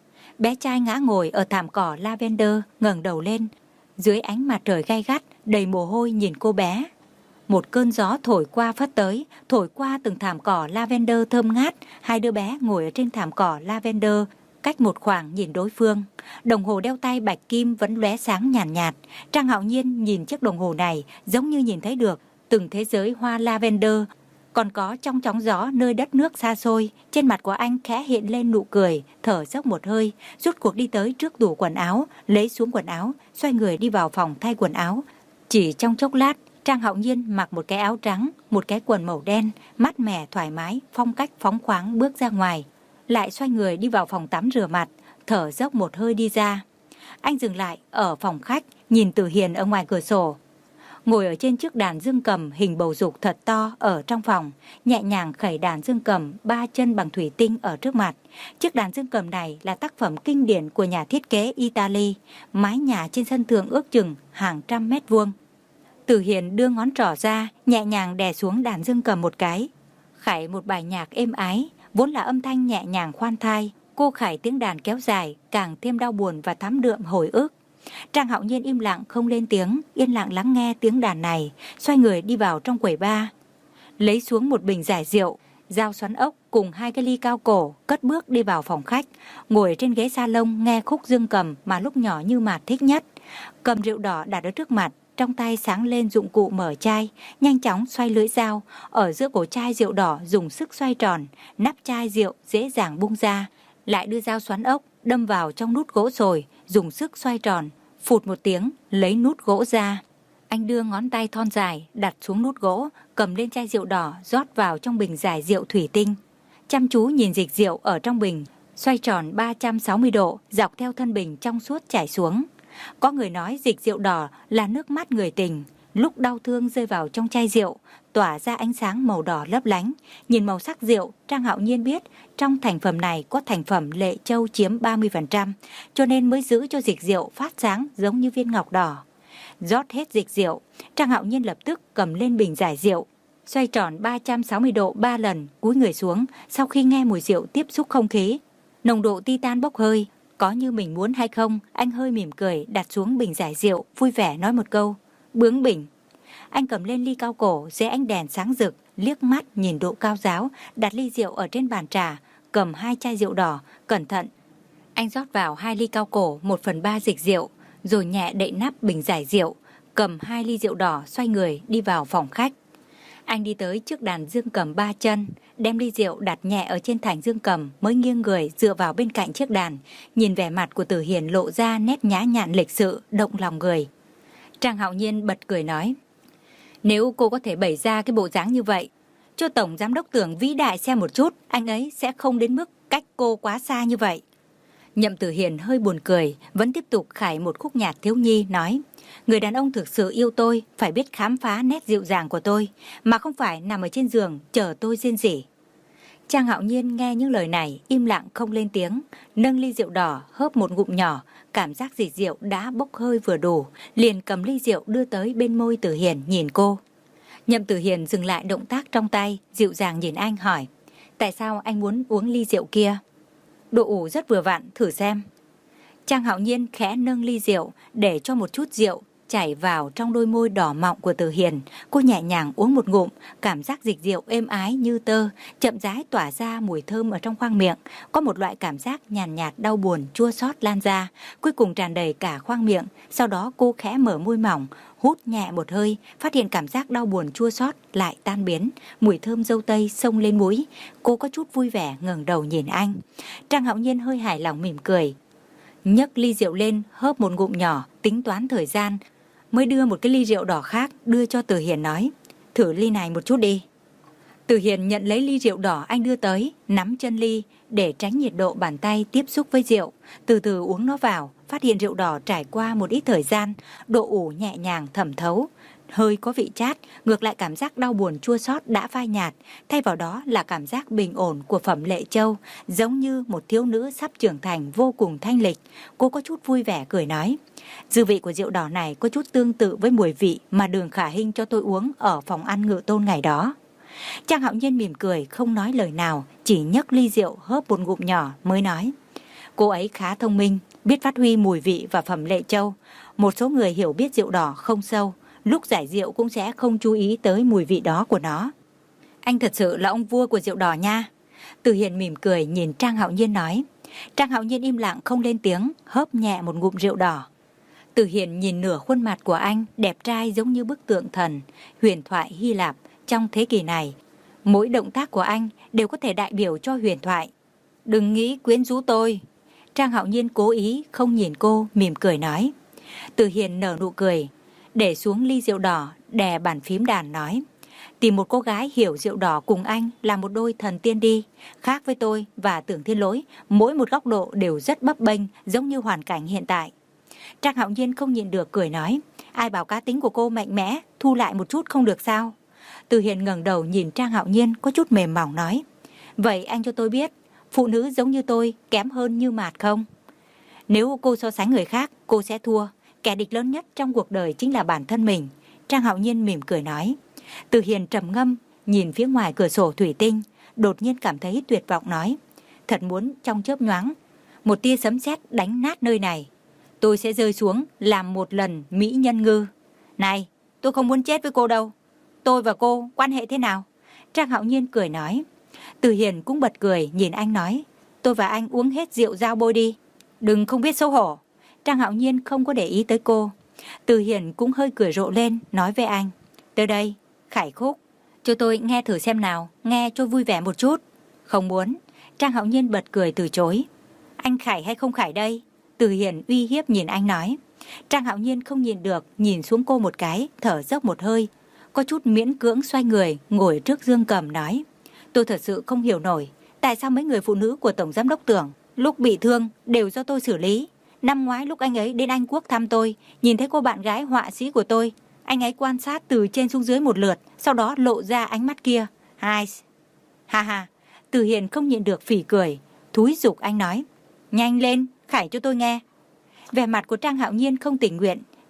Bé trai ngã ngồi ở thảm cỏ lavender, ngẩng đầu lên, dưới ánh mặt trời gay gắt, đầy mồ hôi nhìn cô bé. Một cơn gió thổi qua phất tới, thổi qua từng thảm cỏ lavender thơm ngát. Hai đứa bé ngồi ở trên thảm cỏ lavender, cách một khoảng nhìn đối phương. Đồng hồ đeo tay bạch kim vẫn lóe sáng nhàn nhạt, nhạt. Trang Hạo Nhiên nhìn chiếc đồng hồ này giống như nhìn thấy được từng thế giới hoa lavender. Còn có trong chóng gió nơi đất nước xa xôi. Trên mặt của anh khẽ hiện lên nụ cười, thở dốc một hơi, rút cuộc đi tới trước tủ quần áo, lấy xuống quần áo, xoay người đi vào phòng thay quần áo. Chỉ trong chốc lát, Trang Hạo Nhiên mặc một cái áo trắng, một cái quần màu đen, mát mẻ thoải mái, phong cách phóng khoáng bước ra ngoài. Lại xoay người đi vào phòng tắm rửa mặt, thở dốc một hơi đi ra. Anh dừng lại ở phòng khách, nhìn Tử Hiền ở ngoài cửa sổ. Ngồi ở trên chiếc đàn dương cầm hình bầu dục thật to ở trong phòng, nhẹ nhàng khẩy đàn dương cầm ba chân bằng thủy tinh ở trước mặt. Chiếc đàn dương cầm này là tác phẩm kinh điển của nhà thiết kế Italy, mái nhà trên sân thượng ước chừng hàng trăm mét vuông. Tử Hiền đưa ngón trỏ ra, nhẹ nhàng đè xuống đàn dương cầm một cái, khải một bài nhạc êm ái, vốn là âm thanh nhẹ nhàng khoan thai. Cô khải tiếng đàn kéo dài, càng thêm đau buồn và thắm đượm hồi ức. Trang Hạo Nhiên im lặng không lên tiếng, yên lặng lắng nghe tiếng đàn này, xoay người đi vào trong quầy bar, lấy xuống một bình giải rượu, dao xoắn ốc cùng hai cái ly cao cổ, cất bước đi vào phòng khách, ngồi trên ghế salon nghe khúc dương cầm mà lúc nhỏ Như Mạt thích nhất. Cầm rượu đỏ đặt ở trước mặt, trong tay sáng lên dụng cụ mở chai, nhanh chóng xoay lưỡi dao, ở giữa cổ chai rượu đỏ dùng sức xoay tròn, nắp chai rượu dễ dàng bung ra, lại đưa dao xoắn ốc đâm vào trong nút gỗ rồi, dùng sức xoay tròn, phụt một tiếng, lấy nút gỗ ra. Anh đưa ngón tay thon dài đặt xuống nút gỗ, cầm lên chai rượu đỏ rót vào trong bình giải rượu thủy tinh. Chăm chú nhìn dịch rượu ở trong bình, xoay tròn ba trăm sáu mươi độ, dọc theo thân bình trong suốt chảy xuống. Có người nói dịch rượu đỏ là nước mắt người tình, lúc đau thương rơi vào trong chai rượu, tỏa ra ánh sáng màu đỏ lấp lánh. Nhìn màu sắc rượu, Trang Hạo Nhiên biết trong thành phẩm này có thành phẩm lệ châu chiếm ba mươi phần trăm, cho nên mới giữ cho dịch rượu phát sáng giống như viên ngọc đỏ. rót hết dịch rượu. Trang Hạo Nhiên lập tức cầm lên bình giải rượu, xoay tròn ba trăm sáu mươi độ ba lần, cúi người xuống. Sau khi nghe mùi rượu tiếp xúc không khí, nồng độ titan bốc hơi, có như mình muốn hay không, anh hơi mỉm cười đặt xuống bình giải rượu, vui vẻ nói một câu: bướng bỉnh. Anh cầm lên ly cao cổ dưới ánh đèn sáng rực, liếc mắt nhìn độ cao giáo, đặt ly rượu ở trên bàn trà, cầm hai chai rượu đỏ, cẩn thận. Anh rót vào hai ly cao cổ một phần ba dịch rượu, rồi nhẹ đậy nắp bình giải rượu, cầm hai ly rượu đỏ xoay người đi vào phòng khách. Anh đi tới trước đàn dương cầm ba chân, đem ly rượu đặt nhẹ ở trên thành dương cầm, mới nghiêng người dựa vào bên cạnh chiếc đàn, nhìn vẻ mặt của Tử Hiền lộ ra nét nhã nhặn lịch sự, động lòng người. Trang Hạo Nhiên bật cười nói: nếu cô có thể bày ra cái bộ dáng như vậy, cho Tổng Giám đốc Tưởng vĩ đại xem một chút, anh ấy sẽ không đến mức cách cô quá xa như vậy. Nhậm Tử Hiền hơi buồn cười, vẫn tiếp tục khải một khúc nhạc thiếu nhi, nói: người đàn ông thực sự yêu tôi phải biết khám phá nét dịu dàng của tôi, mà không phải nằm ở trên giường chờ tôi rên rỉ. Trang Hạo Nhiên nghe những lời này im lặng không lên tiếng, nâng ly rượu đỏ hớp một ngụm nhỏ, cảm giác dịch rượu đã bốc hơi vừa đủ, liền cầm ly rượu đưa tới bên môi Tử Hiền nhìn cô. Nhậm Tử Hiền dừng lại động tác trong tay, dịu dàng nhìn anh hỏi: tại sao anh muốn uống ly rượu kia? Độ ủ rất vừa vặn, thử xem. Trang Hạo Nhiên khẽ nâng ly rượu để cho một chút rượu chảy vào trong đôi môi đỏ mọng của Tử Hiền. Cô nhẹ nhàng uống một ngụm, cảm giác dịch rượu êm ái như tơ, chậm rãi tỏa ra mùi thơm ở trong khoang miệng. Có một loại cảm giác nhàn nhạt, nhạt đau buồn chua xót lan ra, cuối cùng tràn đầy cả khoang miệng. Sau đó cô khẽ mở môi mỏng, hút nhẹ một hơi, phát hiện cảm giác đau buồn chua xót lại tan biến, mùi thơm dâu tây xông lên mũi. Cô có chút vui vẻ ngẩng đầu nhìn anh. Trang Hạo Nhiên hơi hài lòng mỉm cười, nhấc ly rượu lên hớp một ngụm nhỏ, tính toán thời gian, mới đưa một cái ly rượu đỏ khác đưa cho Tử Hiền, nói: thử ly này một chút đi. Tử Hiền nhận lấy ly rượu đỏ anh đưa tới, nắm chân ly để tránh nhiệt độ bàn tay tiếp xúc với rượu, từ từ uống nó vào. Phát hiện rượu đỏ trải qua một ít thời gian, độ ủ nhẹ nhàng thẩm thấu, hơi có vị chát, ngược lại cảm giác đau buồn chua xót đã phai nhạt, thay vào đó là cảm giác bình ổn của Phẩm Lệ Châu, giống như một thiếu nữ sắp trưởng thành vô cùng thanh lịch. Cô có chút vui vẻ cười nói: dư vị của rượu đỏ này có chút tương tự với mùi vị mà Đường Khả Hinh cho tôi uống ở phòng ăn Ngự Tôn ngày đó. Trang Hạo Nhiên mỉm cười không nói lời nào, chỉ nhấc ly rượu hớp một ngụm nhỏ mới nói: cô ấy khá thông minh, biết phát huy mùi vị và Phẩm Lệ Châu. Một số người hiểu biết rượu đỏ không sâu, lúc giải rượu cũng sẽ không chú ý tới mùi vị đó của nó. Anh thật sự là ông vua của rượu đỏ nha. Từ Hiền mỉm cười nhìn Trang Hạo Nhiên nói. Trang Hạo Nhiên im lặng không lên tiếng, hớp nhẹ một ngụm rượu đỏ. Từ Hiền nhìn nửa khuôn mặt của anh, đẹp trai giống như bức tượng thần, huyền thoại Hy Lạp trong thế kỷ này. Mỗi động tác của anh đều có thể đại biểu cho huyền thoại. Đừng nghĩ quyến rũ tôi. Trang Hạo Nhiên cố ý không nhìn cô, mỉm cười nói. Từ Hiền nở nụ cười, để xuống ly rượu đỏ, đè bàn phím đàn nói. Tìm một cô gái hiểu rượu đỏ cùng anh là một đôi thần tiên đi. Khác với tôi và Tưởng Thiên Lỗi, mỗi một góc độ đều rất bấp bênh, giống như hoàn cảnh hiện tại. Trang Hạo Nhiên không nhịn được cười nói. Ai bảo cá tính của cô mạnh mẽ, thu lại một chút không được sao? Từ Hiền ngẩng đầu nhìn Trang Hạo Nhiên có chút mềm mỏng nói. Vậy anh cho tôi biết, phụ nữ giống như tôi kém hơn Như Mạt không? Nếu cô so sánh người khác, cô sẽ thua. Kẻ địch lớn nhất trong cuộc đời chính là bản thân mình. Trang Hạo Nhiên mỉm cười nói. Từ Hiền trầm ngâm, nhìn phía ngoài cửa sổ thủy tinh, đột nhiên cảm thấy tuyệt vọng nói. Thật muốn trong chớp nhoáng, một tia sấm sét đánh nát nơi này. Tôi sẽ rơi xuống làm một lần mỹ nhân ngư. Này, tôi không muốn chết với cô đâu. Tôi và cô quan hệ thế nào? Trang Hạo Nhiên cười nói. Từ Hiền cũng bật cười nhìn anh nói. Tôi và anh uống hết rượu dao bôi đi. Đừng không biết xấu hổ. Trang Hạo Nhiên không có để ý tới cô. Từ Hiền cũng hơi cười rộ lên, nói với anh. Tới đây, khải khúc. Cho tôi nghe thử xem nào, nghe cho vui vẻ một chút. Không muốn. Trang Hạo Nhiên bật cười từ chối. Anh khải hay không khải đây? Từ Hiền uy hiếp nhìn anh nói. Trang Hạo Nhiên không nhìn được, nhìn xuống cô một cái, thở dốc một hơi. Có chút miễn cưỡng xoay người, ngồi trước dương cầm nói. Tôi thật sự không hiểu nổi, tại sao mấy người phụ nữ của Tổng Giám đốc Tưởng lúc bị thương đều do tôi xử lý. Năm ngoái lúc anh ấy đến Anh Quốc thăm tôi, nhìn thấy cô bạn gái họa sĩ của tôi, anh ấy quan sát từ trên xuống dưới một lượt, sau đó lộ ra ánh mắt kia. Hai, ha ha. Từ Hiền không nhịn được phỉ cười, thúi giục anh nói. Nhanh lên, khải cho tôi nghe. Vẻ mặt của Trang Hạo Nhiên không tình nguyện,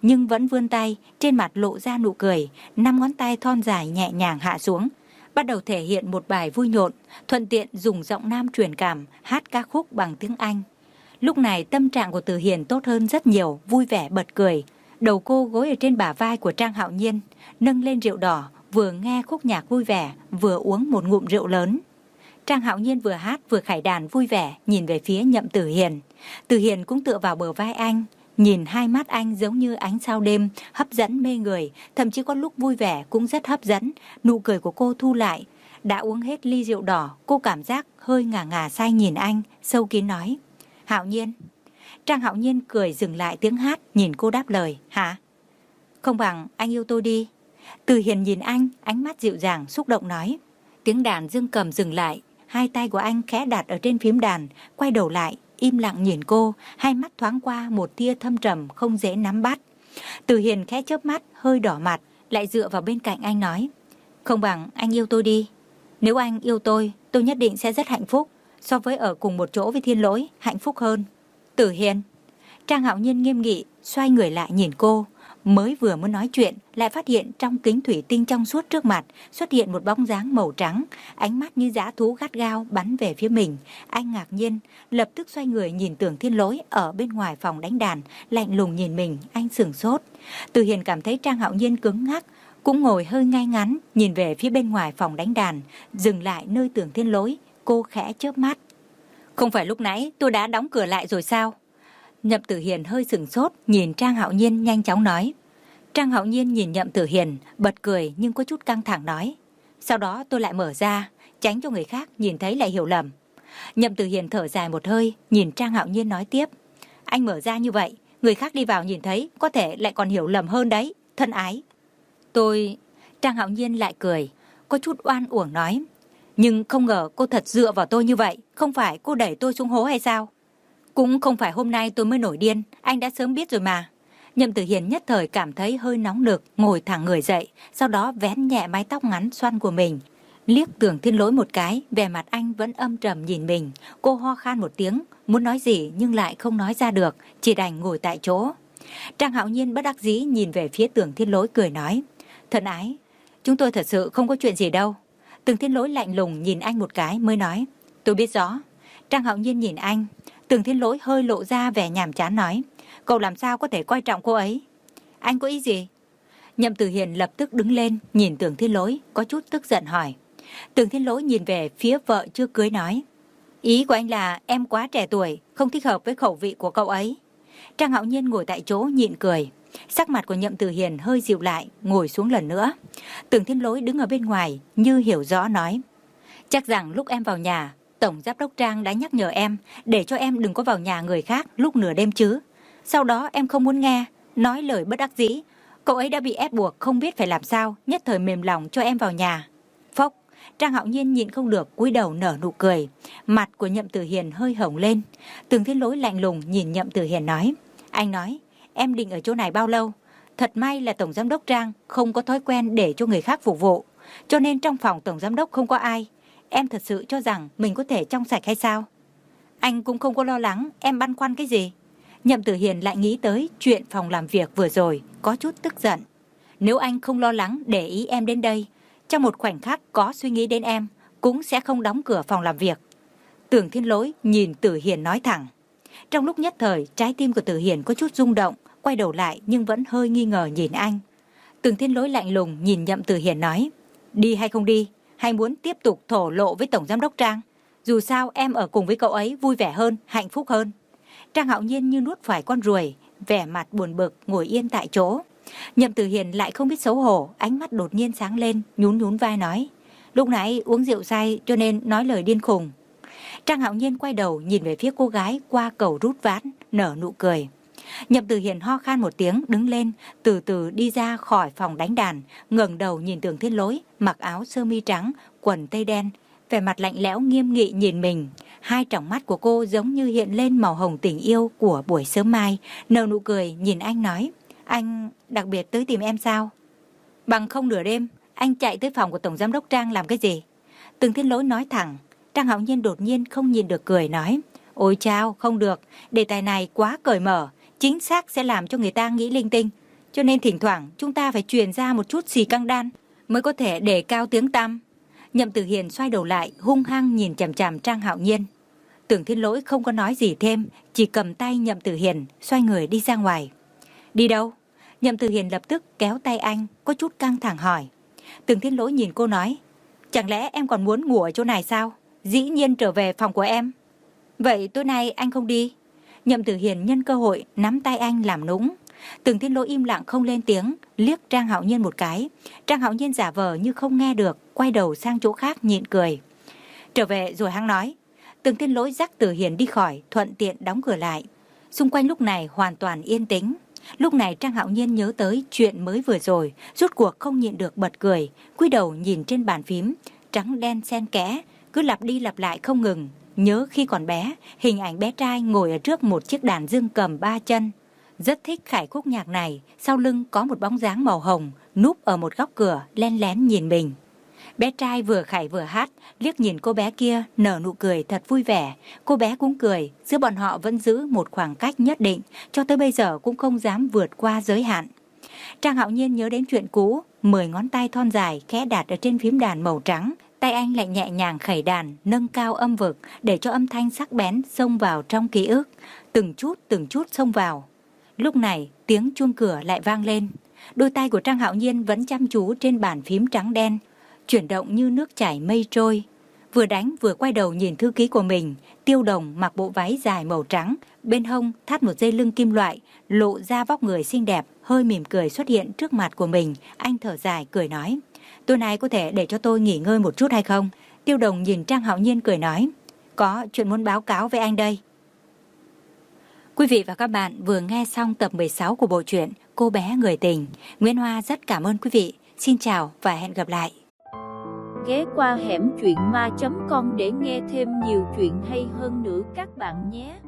nhưng vẫn vươn tay, trên mặt lộ ra nụ cười, năm ngón tay thon dài nhẹ nhàng hạ xuống, bắt đầu thể hiện một bài vui nhộn, thuận tiện dùng giọng nam truyền cảm, hát ca khúc bằng tiếng Anh. Lúc này tâm trạng của Từ Hiền tốt hơn rất nhiều, vui vẻ bật cười. Đầu cô gối ở trên bả vai của Trang Hạo Nhiên, nâng lên rượu đỏ, vừa nghe khúc nhạc vui vẻ, vừa uống một ngụm rượu lớn. Trang Hạo Nhiên vừa hát vừa khải đàn vui vẻ, nhìn về phía Nhậm Tử Hiền. Từ Hiền cũng tựa vào bờ vai anh, nhìn hai mắt anh giống như ánh sao đêm, hấp dẫn mê người, thậm chí có lúc vui vẻ cũng rất hấp dẫn. Nụ cười của cô thu lại. Đã uống hết ly rượu đỏ, cô cảm giác hơi ngà ngà say nhìn anh, sâu kín nói: Hạo Nhiên. Trang Hạo Nhiên cười dừng lại tiếng hát, nhìn cô đáp lời: Hả? Không bằng anh yêu tôi đi. Từ Hiền nhìn anh, ánh mắt dịu dàng, xúc động nói. Tiếng đàn dương cầm dừng lại, hai tay của anh khẽ đặt ở trên phím đàn, quay đầu lại, im lặng nhìn cô, hai mắt thoáng qua một tia thâm trầm không dễ nắm bắt. Từ Hiền khẽ chớp mắt, hơi đỏ mặt, lại dựa vào bên cạnh anh nói: Không bằng anh yêu tôi đi. Nếu anh yêu tôi, tôi nhất định sẽ rất hạnh phúc, so với ở cùng một chỗ với Thiên Lỗi, hạnh phúc hơn. Tử Hiền. Trang Hạo Nhiên nghiêm nghị, xoay người lại nhìn cô. Mới vừa muốn nói chuyện, lại phát hiện trong kính thủy tinh trong suốt trước mặt xuất hiện một bóng dáng màu trắng, ánh mắt như dã thú gắt gao bắn về phía mình. Anh ngạc nhiên, lập tức xoay người nhìn Tưởng Thiên Lỗi ở bên ngoài phòng đánh đàn, lạnh lùng nhìn mình, anh sửng sốt. Từ Hiền cảm thấy Trang Hạo Nhiên cứng ngắc, cũng ngồi hơi ngay ngắn, nhìn về phía bên ngoài phòng đánh đàn, dừng lại nơi Tưởng Thiên Lỗi, cô khẽ chớp mắt. Không phải lúc nãy tôi đã đóng cửa lại rồi sao? Nhậm Tử Hiền hơi sửng sốt, nhìn Trang Hạo Nhiên nhanh chóng nói. Trang Hạo Nhiên nhìn Nhậm Tử Hiền, bật cười nhưng có chút căng thẳng nói. Sau đó tôi lại mở ra, tránh cho người khác nhìn thấy lại hiểu lầm. Nhậm Tử Hiền thở dài một hơi, nhìn Trang Hạo Nhiên nói tiếp. Anh mở ra như vậy, người khác đi vào nhìn thấy, có thể lại còn hiểu lầm hơn đấy, thân ái. Tôi... Trang Hạo Nhiên lại cười, có chút oan uổng nói. Nhưng không ngờ cô thật dựa vào tôi như vậy, không phải cô đẩy tôi xuống hố hay sao? Cũng không phải hôm nay tôi mới nổi điên, anh đã sớm biết rồi mà. Nhậm Tử Hiền nhất thời cảm thấy hơi nóng nực, ngồi thẳng người dậy, sau đó vén nhẹ mái tóc ngắn xoăn của mình. Liếc Tưởng Thiên Lỗi một cái, vẻ mặt anh vẫn âm trầm nhìn mình. Cô ho khan một tiếng, muốn nói gì nhưng lại không nói ra được, chỉ đành ngồi tại chỗ. Trang Hạo Nhiên bất đắc dĩ nhìn về phía Tưởng Thiên Lỗi cười nói. Thân ái, chúng tôi thật sự không có chuyện gì đâu. Tưởng Thiên Lỗi lạnh lùng nhìn anh một cái mới nói. Tôi biết rõ. Trang Hạo Nhiên nhìn anh. Tưởng Thiên Lỗi hơi lộ ra vẻ nhàm chán nói. Cậu làm sao có thể coi trọng cô ấy? Anh có ý gì? Nhậm Tử Hiền lập tức đứng lên, nhìn Tưởng Thiên Lỗi, có chút tức giận hỏi. Tưởng Thiên Lỗi nhìn về phía vợ chưa cưới nói. Ý của anh là em quá trẻ tuổi, không thích hợp với khẩu vị của cậu ấy. Trang Hạo Nhiên ngồi tại chỗ nhịn cười. Sắc mặt của Nhậm Tử Hiền hơi dịu lại, ngồi xuống lần nữa. Tưởng Thiên Lỗi đứng ở bên ngoài, như hiểu rõ nói. Chắc rằng lúc em vào nhà, Tổng Giám đốc Trang đã nhắc nhở em, để cho em đừng có vào nhà người khác lúc nửa đêm chứ. Sau đó em không muốn nghe, nói lời bất đắc dĩ. Cậu ấy đã bị ép buộc không biết phải làm sao, nhất thời mềm lòng cho em vào nhà. Phốc, Trang Hạo Nhiên nhịn không được, cúi đầu nở nụ cười. Mặt của Nhậm Tử Hiền hơi hồng lên. Tưởng Thiên Lỗi lạnh lùng nhìn Nhậm Tử Hiền nói. Anh nói, em định ở chỗ này bao lâu? Thật may là Tổng Giám đốc Trang không có thói quen để cho người khác phục vụ, cho nên trong phòng Tổng Giám đốc không có ai. Em thật sự cho rằng mình có thể trong sạch hay sao? Anh cũng không có lo lắng, em băn khoăn cái gì? Nhậm Tử Hiền lại nghĩ tới chuyện phòng làm việc vừa rồi, có chút tức giận. Nếu anh không lo lắng để ý em đến đây, trong một khoảnh khắc có suy nghĩ đến em, cũng sẽ không đóng cửa phòng làm việc. Tưởng Thiên Lỗi nhìn Tử Hiền nói thẳng. Trong lúc nhất thời, trái tim của Tử Hiền có chút rung động, quay đầu lại nhưng vẫn hơi nghi ngờ nhìn anh. Tưởng Thiên Lỗi lạnh lùng nhìn Nhậm Tử Hiền nói. Đi hay không đi, hay muốn tiếp tục thổ lộ với Tổng Giám đốc Trang? Dù sao em ở cùng với cậu ấy vui vẻ hơn, hạnh phúc hơn. Trang Hạo Nhiên như nuốt phải con ruồi, vẻ mặt buồn bực ngồi yên tại chỗ. Nhậm Tử Hiền lại không biết xấu hổ, ánh mắt đột nhiên sáng lên, nhún nhún vai nói. Lúc nãy uống rượu say cho nên nói lời điên khùng. Trang Hạo Nhiên quay đầu nhìn về phía cô gái qua cầu rút ván, nở nụ cười. Nhậm Tử Hiền ho khan một tiếng, đứng lên, từ từ đi ra khỏi phòng đánh đàn, ngẩng đầu nhìn Tưởng Thiên Lỗi, mặc áo sơ mi trắng, quần tây đen, vẻ mặt lạnh lẽo nghiêm nghị nhìn mình. Hai tròng mắt của cô giống như hiện lên màu hồng tình yêu của buổi sớm mai, nở nụ cười nhìn anh nói. Anh đặc biệt tới tìm em sao? Bằng không nửa đêm, anh chạy tới phòng của Tổng Giám đốc Trang làm cái gì? Tưởng Thiên Lỗi nói thẳng. Trang Hạo Nhiên đột nhiên không nhìn được cười nói. Ôi chao, không được, đề tài này quá cởi mở, chính xác sẽ làm cho người ta nghĩ linh tinh. cho nên thỉnh thoảng chúng ta phải truyền ra một chút xì căng đan mới có thể để cao tiếng tăm. Nhậm Tử Hiền xoay đầu lại, hung hăng nhìn chằm chằm Trang Hạo Nhiên. Tưởng Thiên Lỗi không có nói gì thêm, chỉ cầm tay Nhậm Tử Hiền, xoay người đi ra ngoài. Đi đâu? Nhậm Tử Hiền lập tức kéo tay anh, có chút căng thẳng hỏi. Tưởng Thiên Lỗi nhìn cô nói, chẳng lẽ em còn muốn ngủ ở chỗ này sao? Dĩ nhiên trở về phòng của em. Vậy tối nay anh không đi? Nhậm Tử Hiền nhân cơ hội nắm tay anh làm nũng. Tưởng Thiên Lỗi im lặng không lên tiếng, liếc Trang Hạo Nhiên một cái. Trang Hạo Nhiên giả vờ như không nghe được, quay đầu sang chỗ khác nhịn cười. Trở về rồi hắn nói. Tưởng Thiên Lỗi dắt Tử Hiền đi khỏi, thuận tiện đóng cửa lại. Xung quanh lúc này hoàn toàn yên tĩnh. Lúc này Trang Hạo Nhiên nhớ tới chuyện mới vừa rồi, rốt cuộc không nhịn được bật cười, cúi đầu nhìn trên bàn phím, trắng đen xen kẽ, cứ lặp đi lặp lại không ngừng. Nhớ khi còn bé, hình ảnh bé trai ngồi ở trước một chiếc đàn dương cầm ba chân. Rất thích khải khúc nhạc này, sau lưng có một bóng dáng màu hồng, núp ở một góc cửa, len lén nhìn mình. Bé trai vừa khải vừa hát, liếc nhìn cô bé kia, nở nụ cười thật vui vẻ. Cô bé cũng cười, giữa bọn họ vẫn giữ một khoảng cách nhất định, cho tới bây giờ cũng không dám vượt qua giới hạn. Trang Hạo Nhiên nhớ đến chuyện cũ, mười ngón tay thon dài khẽ đặt ở trên phím đàn màu trắng. Tay anh lại nhẹ nhàng khẩy đàn, nâng cao âm vực, để cho âm thanh sắc bén xông vào trong ký ức, từng chút từng chút xông vào. Lúc này, tiếng chuông cửa lại vang lên. Đôi tay của Trang Hạo Nhiên vẫn chăm chú trên bàn phím trắng đen, chuyển động như nước chảy mây trôi. Vừa đánh vừa quay đầu nhìn thư ký của mình. Tiêu Đồng mặc bộ váy dài màu trắng, bên hông thắt một dây lưng kim loại, lộ ra vóc người xinh đẹp, hơi mỉm cười xuất hiện trước mặt của mình. Anh thở dài cười nói, tối nay có thể để cho tôi nghỉ ngơi một chút hay không? Tiêu Đồng nhìn Trang Hạo Nhiên cười nói, có chuyện muốn báo cáo với anh đây. Quý vị và các bạn vừa nghe xong tập mười sáu của bộ truyện Cô bé người tình. Nguyễn Hoa rất cảm ơn quý vị. Xin chào và hẹn gặp lại. Ghé qua hẻm truyện ma chấm com để nghe thêm nhiều chuyện hay hơn nữa các bạn nhé.